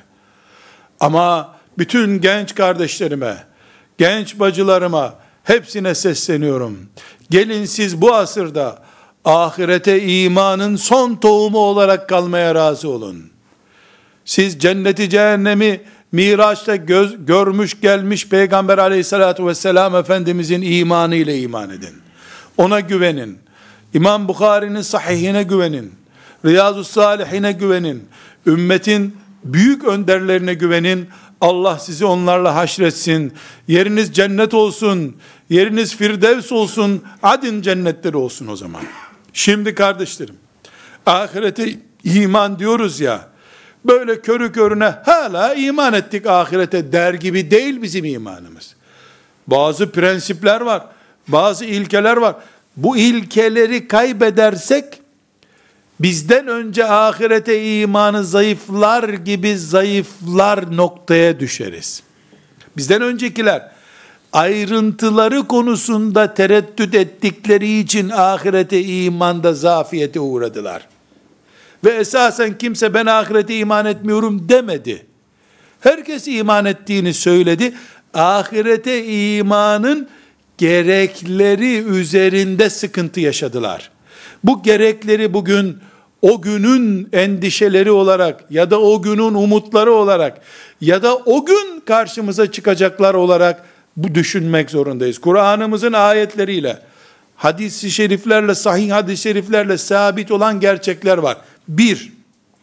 Ama bütün genç kardeşlerime, genç bacılarıma hepsine sesleniyorum. Gelin siz bu asırda ahirete imanın son tohumu olarak kalmaya razı olun. Siz cenneti cehennemi Miraç'ta görmüş gelmiş Peygamber aleyhissalatü vesselam Efendimizin imanı ile iman edin. Ona güvenin. İmam Bukhari'nin sahihine güvenin. Riyazu Salihine güvenin. Ümmetin büyük önderlerine güvenin. Allah sizi onlarla haşretsin. Yeriniz cennet olsun. Yeriniz firdevs olsun. Adin cennetleri olsun o zaman. Şimdi kardeşlerim, ahirete iman diyoruz ya, böyle körü körüne hala iman ettik ahirete der gibi değil bizim imanımız. Bazı prensipler var, bazı ilkeler var. Bu ilkeleri kaybedersek, bizden önce ahirete imanı zayıflar gibi zayıflar noktaya düşeriz. Bizden öncekiler, ayrıntıları konusunda tereddüt ettikleri için ahirete imanda zafiyete uğradılar. Ve esasen kimse ben ahirete iman etmiyorum demedi. Herkes iman ettiğini söyledi. Ahirete imanın gerekleri üzerinde sıkıntı yaşadılar. Bu gerekleri bugün o günün endişeleri olarak ya da o günün umutları olarak ya da o gün karşımıza çıkacaklar olarak bu düşünmek zorundayız. Kur'an'ımızın ayetleriyle, hadis-i şeriflerle, sahih hadis-i şeriflerle sabit olan gerçekler var. 1.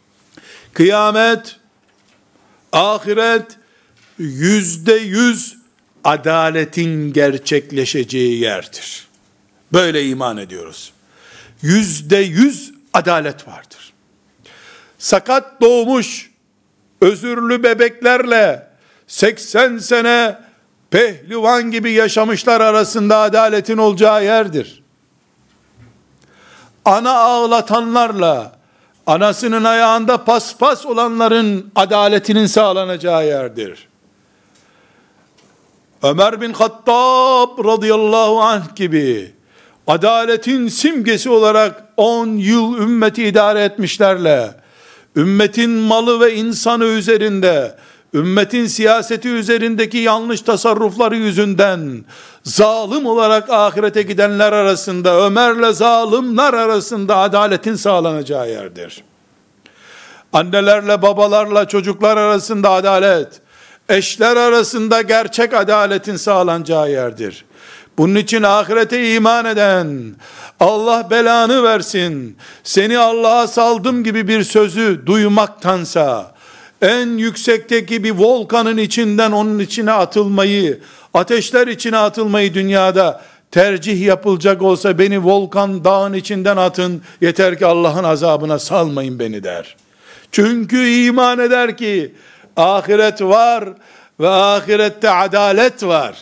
Kıyamet, ahiret, %100 adaletin gerçekleşeceği yerdir. Böyle iman ediyoruz. %100 adalet vardır. Sakat doğmuş, özürlü bebeklerle 80 sene pehlivan gibi yaşamışlar arasında adaletin olacağı yerdir. Ana ağlatanlarla anasının ayağında paspas olanların adaletinin sağlanacağı yerdir. Ömer bin Hattab radıyallahu anh gibi adaletin simgesi olarak 10 yıl ümmeti idare etmişlerle, ümmetin malı ve insanı üzerinde, ümmetin siyaseti üzerindeki yanlış tasarrufları yüzünden zalim olarak ahirete gidenler arasında, Ömer'le zalimler arasında adaletin sağlanacağı yerdir. Annelerle babalarla çocuklar arasında adalet, eşler arasında gerçek adaletin sağlanacağı yerdir. Bunun için ahirete iman eden, Allah belanı versin, seni Allah'a saldım gibi bir sözü duymaktansa, en yüksekteki bir volkanın içinden onun içine atılmayı, ateşler içine atılmayı dünyada tercih yapılacak olsa, beni volkan dağın içinden atın, yeter ki Allah'ın azabına salmayın beni der. Çünkü iman eder ki ahiret var ve ahirette adalet var.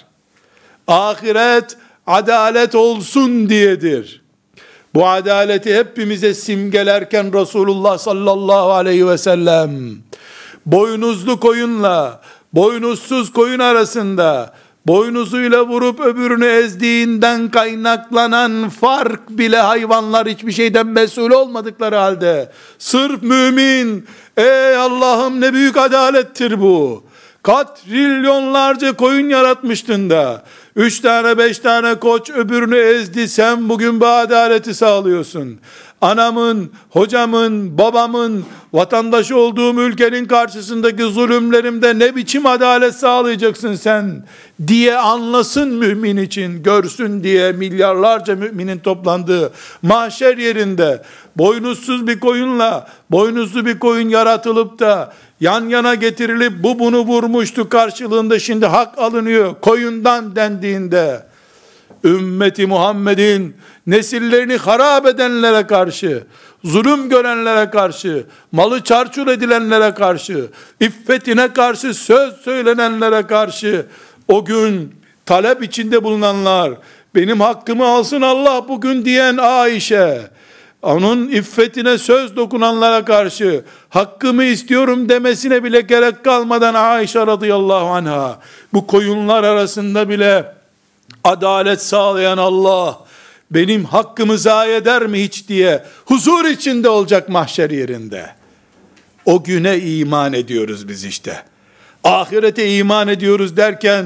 Ahiret adalet olsun diyedir. Bu adaleti hepimize simgelerken Resulullah sallallahu aleyhi ve sellem boynuzlu koyunla boynuzsuz koyun arasında boynuzuyla vurup öbürünü ezdiğinden kaynaklanan fark bile, hayvanlar hiçbir şeyden mesul olmadıkları halde, sırf mümin, ey Allah'ım ne büyük adalettir bu, katrilyonlarca koyun yaratmıştın da 3 tane 5 tane koç öbürünü ezdi, sen bugün bu adaleti sağlıyorsun. Anamın, hocamın, babamın, vatandaşı olduğum ülkenin karşısındaki zulümlerimde ne biçim adalet sağlayacaksın sen diye anlasın mümin için, görsün diye milyarlarca müminin toplandığı mahşer yerinde boynuzsuz bir koyunla boynuzlu bir koyun yaratılıp da yan yana getirilip bu bunu vurmuştu karşılığında şimdi hak alınıyor koyundan dendiğinde, ümmeti Muhammed'in nesillerini harap edenlere karşı, zulüm görenlere karşı, malı çarçur edilenlere karşı, iffetine karşı söz söylenenlere karşı, o gün talep içinde bulunanlar, benim hakkımı alsın Allah bugün diyen Ayşe, onun iffetine söz dokunanlara karşı hakkımı istiyorum demesine bile gerek kalmadan Ayşe radıyallahu anha, bu koyunlar arasında bile adalet sağlayan Allah benim hakkımı zayi eder mi hiç diye huzur içinde olacak mahşer yerinde. O güne iman ediyoruz biz işte. Ahirete iman ediyoruz derken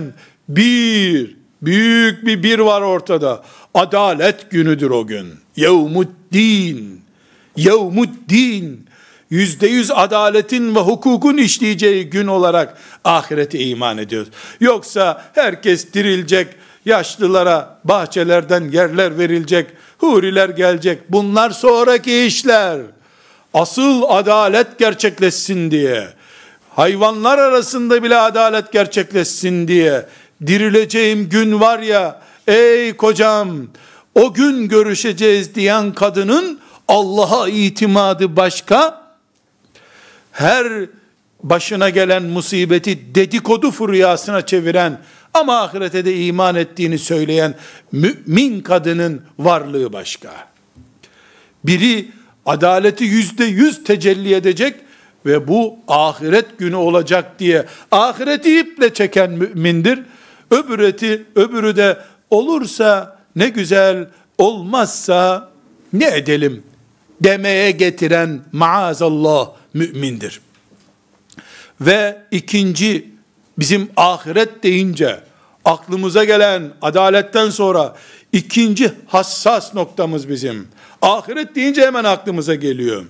büyük bir var ortada. Adalet günüdür o gün. Yevmuddin. Yevmuddin. %100 adaletin ve hukukun işleyeceği gün olarak ahirete iman ediyoruz. Yoksa herkes dirilecek, yaşlılara bahçelerden yerler verilecek, huriler gelecek. Bunlar sonraki işler. Asıl adalet gerçekleşsin diye, hayvanlar arasında bile adalet gerçekleşsin diye dirileceğim gün var ya, ey kocam, o gün görüşeceğiz diyen kadının Allah'a itimadı başka, her başına gelen musibeti dedikodu furyasına çeviren ama ahirete de iman ettiğini söyleyen mümin kadının varlığı başka. Biri adaleti %100 tecelli edecek ve bu ahiret günü olacak diye ahireti iple çeken mümindir. Öbürü de olursa ne güzel, olmazsa ne edelim demeye getiren maazallah mümindir. Ve ikinci, bizim ahiret deyince aklımıza gelen adaletten sonra ikinci hassas noktamız bizim. Ahiret deyince hemen aklımıza geliyor.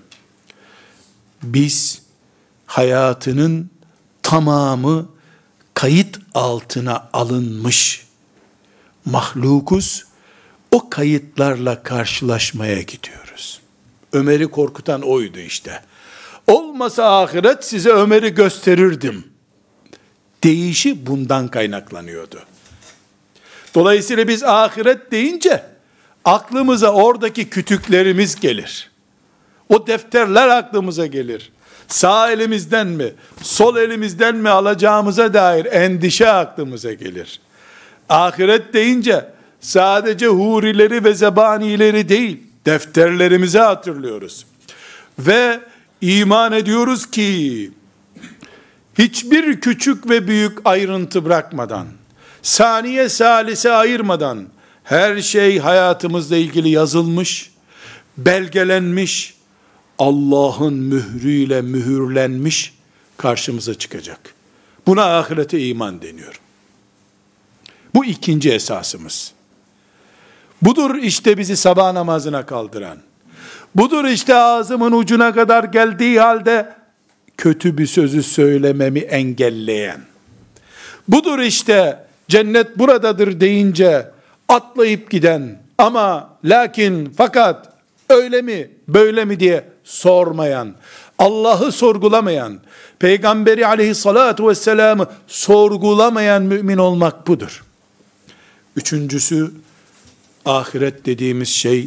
Biz hayatının tamamı kayıt altına alınmış mahlukuz. O kayıtlarla karşılaşmaya gidiyoruz. Ömer'i korkutan oydu işte. Olmasa ahiret size Ömer'i gösterirdim deyişi bundan kaynaklanıyordu. Dolayısıyla biz ahiret deyince aklımıza oradaki kütüklerimiz gelir. O defterler aklımıza gelir. Sağ elimizden mi, sol elimizden mi alacağımıza dair endişe aklımıza gelir. Ahiret deyince sadece hurileri ve zebanileri değil, defterlerimizi hatırlıyoruz. Ve iman ediyoruz ki hiçbir küçük ve büyük ayrıntı bırakmadan, saniye salise ayırmadan Her şey hayatımızla ilgili yazılmış, belgelenmiş, Allah'ın mührüyle mühürlenmiş karşımıza çıkacak. Buna ahirete iman deniyor. Bu ikinci esasımız. Budur işte bizi sabah namazına kaldıran. Budur işte ağzımın ucuna kadar geldiği halde kötü bir sözü söylememi engelleyen. Budur işte cennet buradadır deyince atlayıp giden ama lakin fakat öyle mi böyle mi diye sormayan, Allah'ı sorgulamayan, Peygamberi aleyhissalatu vesselam'ı sorgulamayan mümin olmak budur. Üçüncüsü, ahiret dediğimiz şey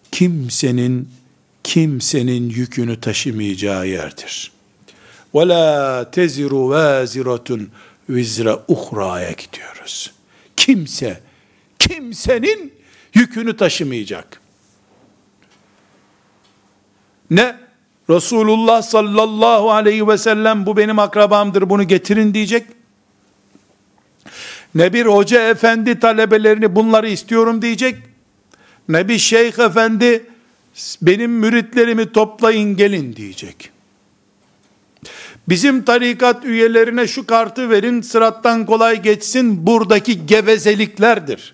kimsenin yükünü taşımayacağı yerdir. وَلَا تَزِرُ وَازِرَةٌ vizra uhra'ya gidiyoruz. Kimsenin yükünü taşımayacak. Ne Resulullah sallallahu aleyhi ve sellem bu benim akrabamdır bunu getirin diyecek. Ne bir hoca efendi talebelerini bunları istiyorum diyecek. Ne bir şeyh efendi benim müritlerimi toplayın gelin diyecek. Bizim tarikat üyelerine şu kartı verin sırattan kolay geçsin buradaki gevezeliklerdir.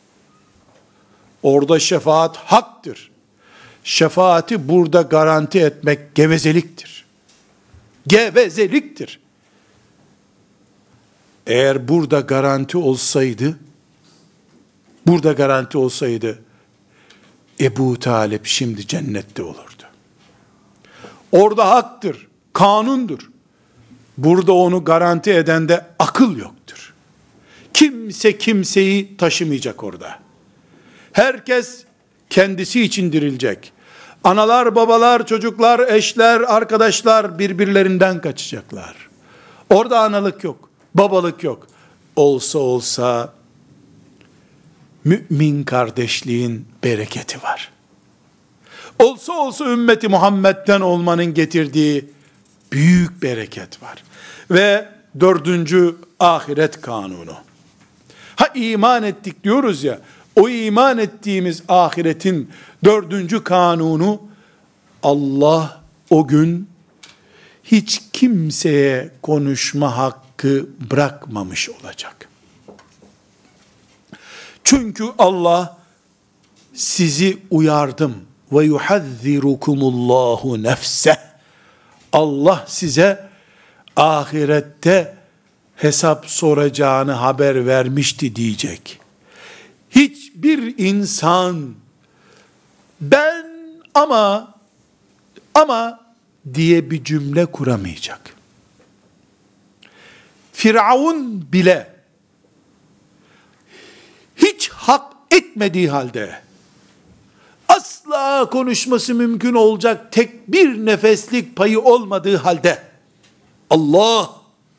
Orada şefaat haktır. Şefaati burada garanti etmek gevezeliktir. Gevezeliktir. Eğer burada garanti olsaydı, Ebu Talip şimdi cennette olurdu. Orada haktır, kanundur. Burada onu garanti eden de akıl yoktur. Kimse kimseyi taşımayacak orada. Herkes kendisi için dirilecek. Analar, babalar, çocuklar, eşler, arkadaşlar birbirlerinden kaçacaklar. Orada analık yok, babalık yok. Olsa mümin kardeşliğin bereketi var. Olsa ümmeti Muhammed'den olmanın getirdiği büyük bereket var. Ve dördüncü ahiret kanunu. İman ettik diyoruz ya, o iman ettiğimiz ahiretin dördüncü kanunu, Allah o gün hiç kimseye konuşma hakkı bırakmamış olacak. Çünkü Allah sizi uyardım ve yuhazzirukumullahu nefse. Allah size ahirette hesap soracağını haber vermişti diyecek. Hiçbir insan ben ama diye bir cümle kuramayacak. Firavun bile hiç hak etmediği halde asla konuşması mümkün olacak tek bir nefeslik payı olmadığı halde Allah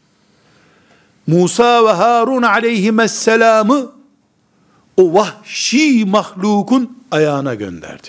Musa ve Harun aleyhisselamı o vahşi mahlukun ayağına gönderdi.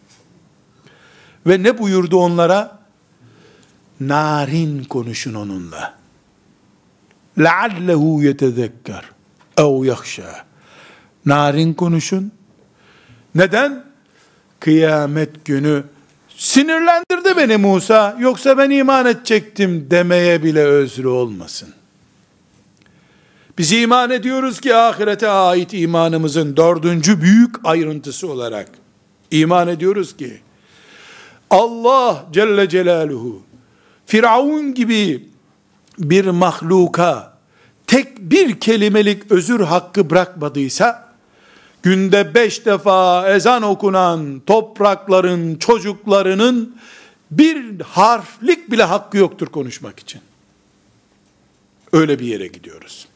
Ve ne buyurdu onlara? Narin konuşun onunla. لَعَلَّهُ يَتَذَكَّرْ اَوْ يَخْشَى. Narin konuşun. Neden? Kıyamet günü sinirlendirdi beni Musa, yoksa ben iman edecektim demeye bile özrü olmasın. Biz iman ediyoruz ki ahirete ait imanımızın dördüncü büyük ayrıntısı olarak iman ediyoruz ki Allah Celle Celaluhu Firavun gibi bir mahluka tek bir kelimelik özür hakkı bırakmadıysa, günde 5 defa ezan okunan toprakların çocuklarının bir harflik bile hakkı yoktur konuşmak için. Öyle bir yere gidiyoruz.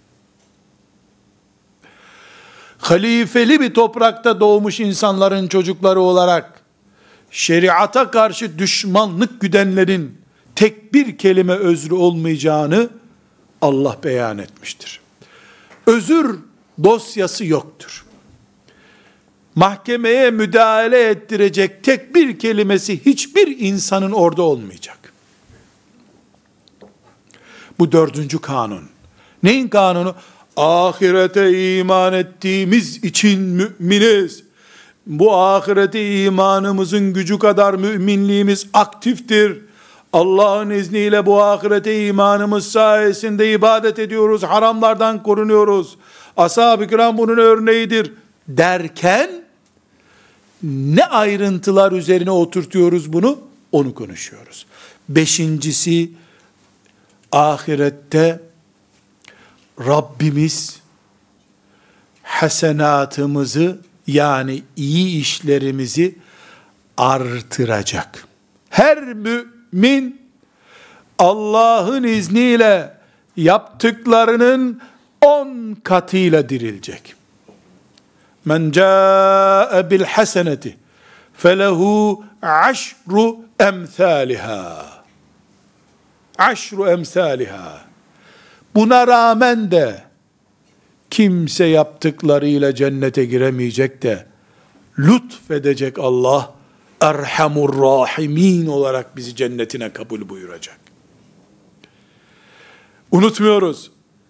Halifeli bir toprakta doğmuş insanların çocukları olarak şeriata karşı düşmanlık güdenlerin tek bir kelime özrü olmayacağını Allah beyan etmiştir. Özür dosyası yoktur. Mahkemeye müdahale ettirecek tek bir kelimesi hiçbir insanın orada olmayacak. Bu dördüncü kanun. Neyin kanunu? ahirete iman ettiğimiz için müminiz. Bu ahirete imanımızın gücü kadar müminliğimiz aktiftir. Allah'ın izniyle bu ahirete imanımız sayesinde ibadet ediyoruz, haramlardan korunuyoruz. Ashab-ı kiram bunun örneğidir derken, ne ayrıntılar üzerine oturtuyoruz bunu? Onu konuşuyoruz. Beşincisi, ahirette Rabbimiz hasenatımızı, yani iyi işlerimizi artıracak. Her mümin Allah'ın izniyle yaptıklarının 10 katıyla dirilecek. Men ca'e bil haseneti felehu aşru emthaliha. Aşru emthaliha. Buna rağmen de kimse yaptıklarıyla cennete giremeyecek de lütfedecek Allah, Erhamur Rahimin olarak bizi cennetine kabul buyuracak. Unutmuyoruz.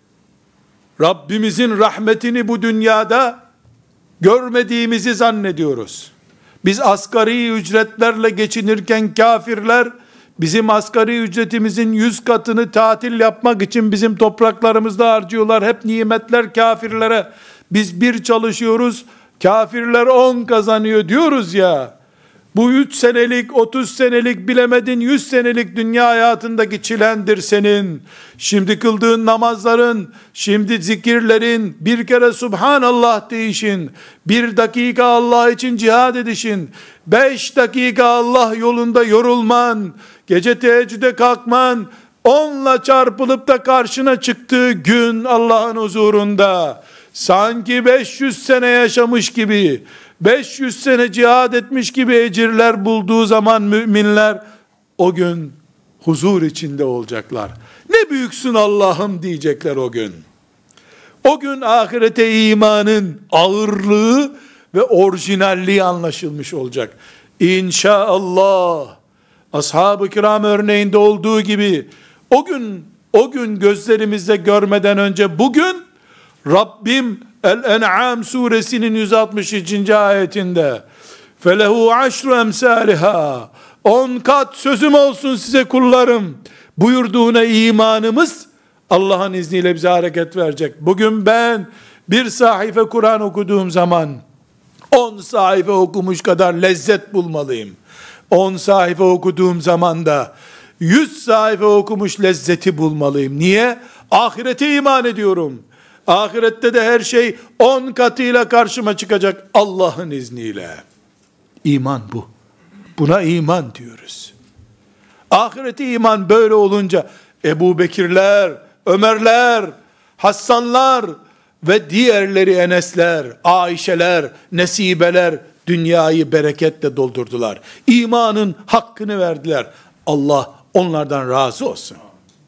Rabbimizin rahmetini bu dünyada görmediğimizi zannediyoruz. Biz asgari ücretlerle geçinirken kafirler, bizim asgari ücretimizin 100 katını tatil yapmak için bizim topraklarımızda harcıyorlar. Hep nimetler kafirlere. Biz bir çalışıyoruz, kafirler 10 kazanıyor diyoruz ya. Bu 3 senelik, 30 senelik, bilemedin 100 senelik dünya hayatındaki çilendir senin. Şimdi kıldığın namazların, şimdi zikirlerin, bir kere Subhanallah deyişin, 1 dakika Allah için cihad edişin, 5 dakika Allah yolunda yorulman, gece teheccüde kalkman, 10'la çarpılıp da karşına çıktığı gün Allah'ın huzurunda, sanki 500 sene yaşamış gibi, 500 sene cihad etmiş gibi ecirler bulduğu zaman müminler, o gün huzur içinde olacaklar. Ne büyüksün Allah'ım diyecekler o gün. O gün ahirete imanın ağırlığı ve orijinalliği anlaşılmış olacak. İnşallah, ashab-ı kiram örneğinde olduğu gibi, o gün gözlerimizde görmeden önce bugün, Rabbim El-En'am suresinin 162. ayetinde felehu aşru emsaliha, 10 kat sözüm olsun size kullarım buyurduğuna imanımız Allah'ın izniyle bize hareket verecek. Bugün ben bir sayfa Kur'an okuduğum zaman 10 sayfa okumuş kadar lezzet bulmalıyım. 10 sayfa okuduğum zaman da 100 sayfa okumuş lezzeti bulmalıyım. Niye? Ahirete iman ediyorum. Ahirette de her şey 10 katıyla karşıma çıkacak Allah'ın izniyle. İman bu. Buna iman diyoruz. Ahirete iman böyle olunca Ebu Bekirler, Ömerler, Hassanlar ve diğerleri Enesler, Ayşeler, Nesibeler dünyayı bereketle doldurdular. İmanın hakkını verdiler. Allah onlardan razı olsun.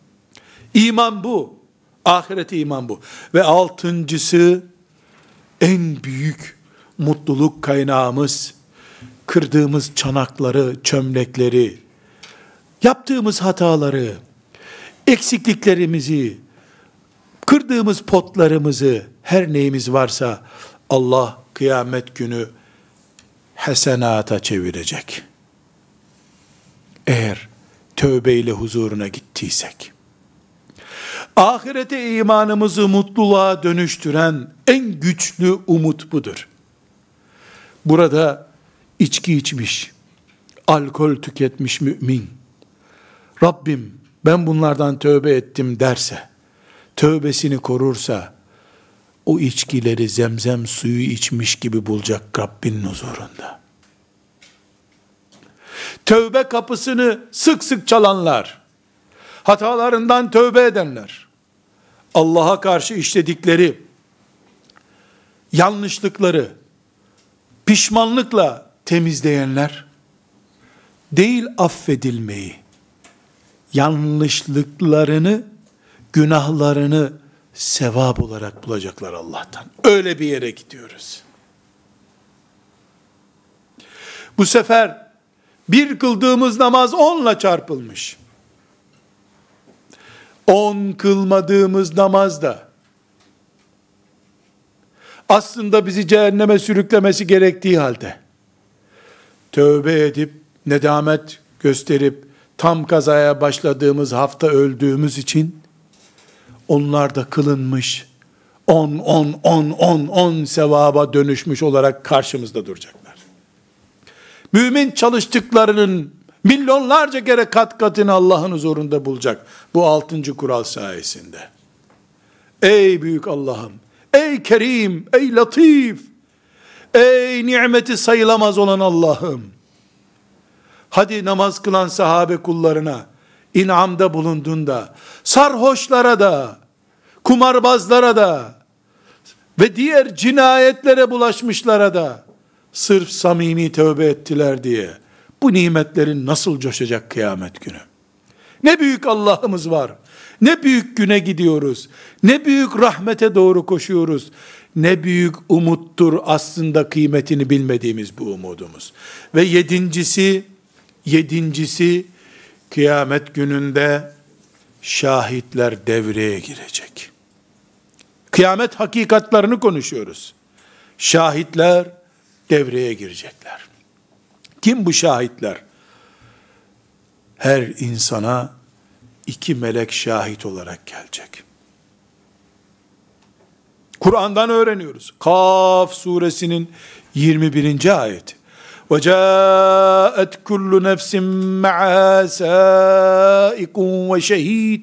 İman bu. Ahirete iman bu. Ve altıncısı, en büyük mutluluk kaynağımız, kırdığımız çanakları, çömlekleri, yaptığımız hataları, eksikliklerimizi, kırdığımız potlarımızı, her neyimiz varsa Allah kıyamet günü hasenata çevirecek. Eğer tövbeyle huzuruna gittiysek. Ahirete imanımızı mutluluğa dönüştüren en güçlü umut budur. Burada içki içmiş, alkol tüketmiş mümin, Rabbim ben bunlardan tövbe ettim derse, tövbesini korursa, o içkileri zemzem suyu içmiş gibi bulacak Rabbinin huzurunda. Tövbe kapısını sık sık çalanlar, hatalarından tövbe edenler, Allah'a karşı işledikleri yanlışlıkları pişmanlıkla temizleyenler, değil affedilmeyi, yanlışlıklarını, günahlarını sevap olarak bulacaklar Allah'tan. Öyle bir yere gidiyoruz. Bu sefer bir kıldığımız namaz 10'la çarpılmış. 10 kılmadığımız namaz da aslında bizi cehenneme sürüklemesi gerektiği halde, tövbe edip, nedamet gösterip, tam kazaya başladığımız hafta öldüğümüz için, onlar da kılınmış, 10 sevaba dönüşmüş olarak karşımızda duracaklar. Mümin çalıştıklarının milyonlarca kere kat katını Allah'ın huzurunda bulacak. Bu 6. kural sayesinde. Ey büyük Allah'ım, ey Kerim, ey Latif, ey nimeti sayılamaz olan Allah'ım. Hadi namaz kılan sahabe kullarına inamda bulundun da, sarhoşlara da, kumarbazlara da ve diğer cinayetlere bulaşmışlara da sırf samimi tövbe ettiler diye bu nimetlerin nasıl coşacak kıyamet günü? Ne büyük Allah'ımız var. Ne büyük güne gidiyoruz. Ne büyük rahmete doğru koşuyoruz. Ne büyük umuttur aslında kıymetini bilmediğimiz bu umudumuz. Ve yedincisi kıyamet gününde şahitler devreye girecek. Kıyamet hakikatlarını konuşuyoruz. Şahitler devreye girecekler. Kim bu şahitler? Her insana 2 melek şahit olarak gelecek. Kur'an'dan öğreniyoruz. Kaf suresinin 21. ayeti. وَجَاءَتْ كُلُّ نَفْسٍ مَعَهَا سَائِقٌ وَشَهِيدٌ.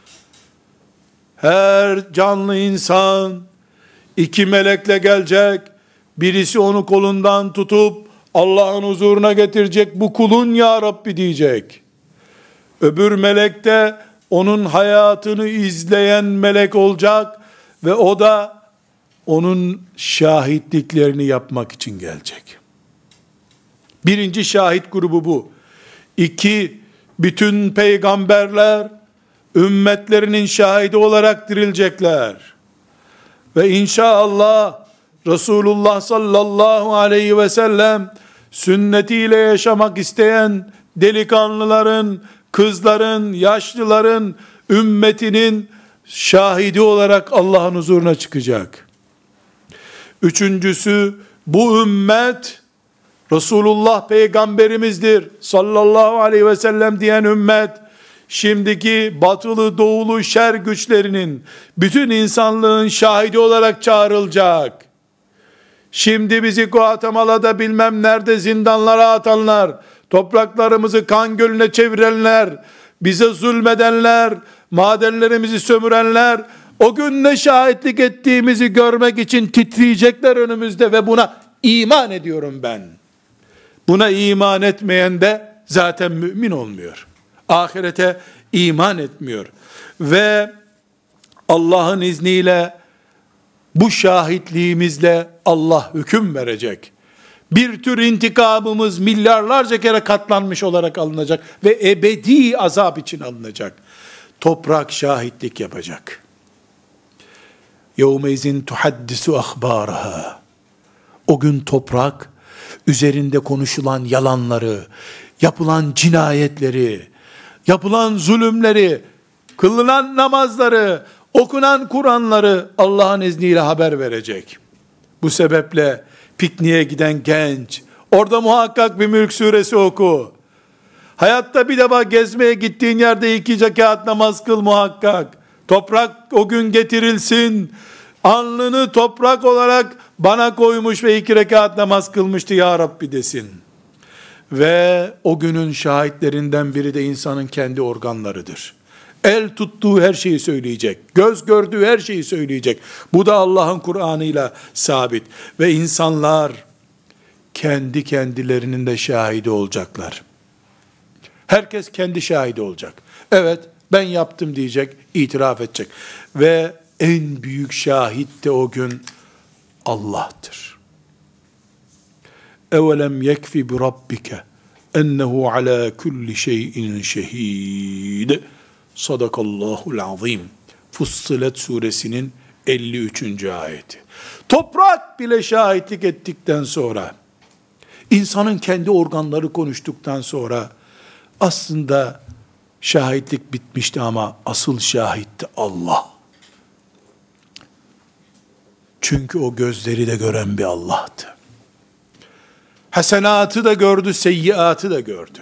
Her canlı insan 2 melekle gelecek. Birisi onu kolundan tutup Allah'ın huzuruna getirecek. Bu kulun ya Rabbi diyecek. Öbür melek de onun hayatını izleyen melek olacak ve o da onun şahitliklerini yapmak için gelecek. Birinci şahit grubu bu. 2, bütün peygamberler ümmetlerinin şahidi olarak dirilecekler. Ve inşallah Resulullah sallallahu aleyhi ve sellem sünnetiyle yaşamak isteyen delikanlıların, kızların, yaşlıların, ümmetinin şahidi olarak Allah'ın huzuruna çıkacak. Üçüncüsü, bu ümmet Resulullah peygamberimizdir sallallahu aleyhi ve sellem diyen ümmet, şimdiki batılı doğulu şer güçlerinin, bütün insanlığın şahidi olarak çağrılacak. Şimdi bizi Guatemala'da bilmem nerede zindanlara atanlar, topraklarımızı kan gölüne çevirenler, bize zulmedenler, madenlerimizi sömürenler, o gün ne şahitlik ettiğimizi görmek için titriyecekler önümüzde ve buna iman ediyorum ben. Buna iman etmeyen de zaten mümin olmuyor. Ahirete iman etmiyor. Ve Allah'ın izniyle bu şahitliğimizle Allah hüküm verecek. Bir tür intikamımız milyarlarca kere katlanmış olarak alınacak ve ebedi azap için alınacak. Toprak şahitlik yapacak. يَوْمَيْزٍ تُحَدِّسُ أَخْبَارَهَا. O gün toprak, üzerinde konuşulan yalanları, yapılan cinayetleri, yapılan zulümleri, kılınan namazları, okunan Kur'anları Allah'ın izniyle haber verecek. Bu sebeple pikniğe giden genç, orada muhakkak bir Mülk suresi oku. Hayatta bir defa gezmeye gittiğin yerde 2 rekat namaz kıl muhakkak. Toprak o gün getirilsin. Alnını toprak olarak bana koymuş ve 2 rekat namaz kılmıştı ya Rabbi desin. Ve o günün şahitlerinden biri de insanın kendi organlarıdır. El tuttuğu her şeyi söyleyecek. Göz gördüğü her şeyi söyleyecek. Bu da Allah'ın Kur'an'ıyla sabit. Ve insanlar kendi kendilerinin de şahidi olacaklar. Herkes kendi şahidi olacak. Evet, ben yaptım diyecek, itiraf edecek. Ve en büyük şahit de o gün Allah'tır. Evelem yekfi bi rabbike ennehu ala kulli şeyin şehid. Sadakallahul azim. Fussilet suresinin 53. ayeti. Toprak bile şahitlik ettikten sonra, insanın kendi organları konuştuktan sonra, aslında şahitlik bitmişti ama asıl şahitti Allah. Çünkü o gözleri de gören bir Allah'tı. Hasenatı da gördü, seyyiatı da gördü.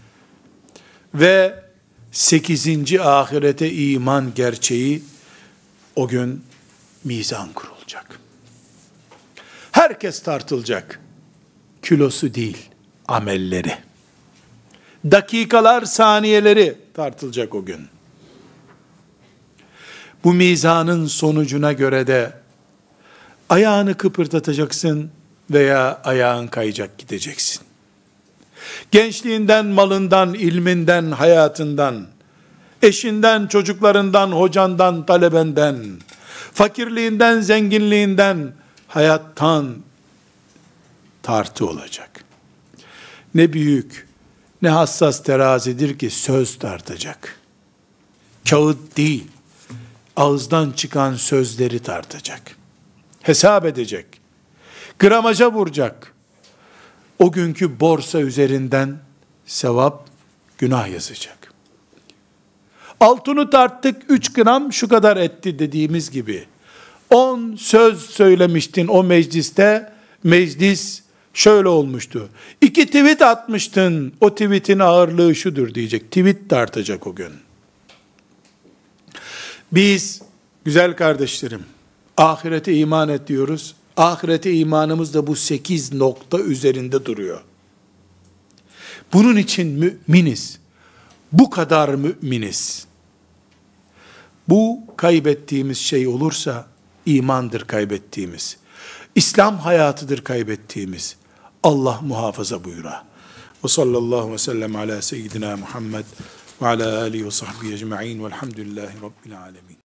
Ve 8. ahirete iman gerçeği, o gün mizan kurulacak. Herkes tartılacak. Kilosu değil, amelleri. Dakikalar, saniyeleri tartılacak o gün. Bu mizanın sonucuna göre de ayağını kıpırdatacaksın veya ayağın kayacak, gideceksin. Gençliğinden, malından, ilminden, hayatından, eşinden, çocuklarından, hocandan, talebenden, fakirliğinden, zenginliğinden, hayattan tartı olacak. Ne büyük, ne hassas terazidir ki söz tartacak. Kağıt değil, ağızdan çıkan sözleri tartacak. Hesap edecek. Gramaja vuracak. O günkü borsa üzerinden sevap, günah yazacak. Altını tarttık, 3 gram şu kadar etti dediğimiz gibi. 10 söz söylemiştin o mecliste, meclis şöyle olmuştu. 2 tweet atmıştın, o tweetin ağırlığı şudur diyecek. Tweet tartacak o gün. Biz, güzel kardeşlerim, ahirete iman ediyoruz. Ahirete imanımız da bu 8 nokta üzerinde duruyor. Bunun için müminiz. Bu kadar müminiz. Bu kaybettiğimiz şey olursa imandır kaybettiğimiz. İslam hayatıdır kaybettiğimiz. Allah muhafaza buyura. Ve sallallahu ve sellem ala seyyidina Muhammed ve ala alihi ve sahbihi ecma'in velhamdülillahi rabbil alemin.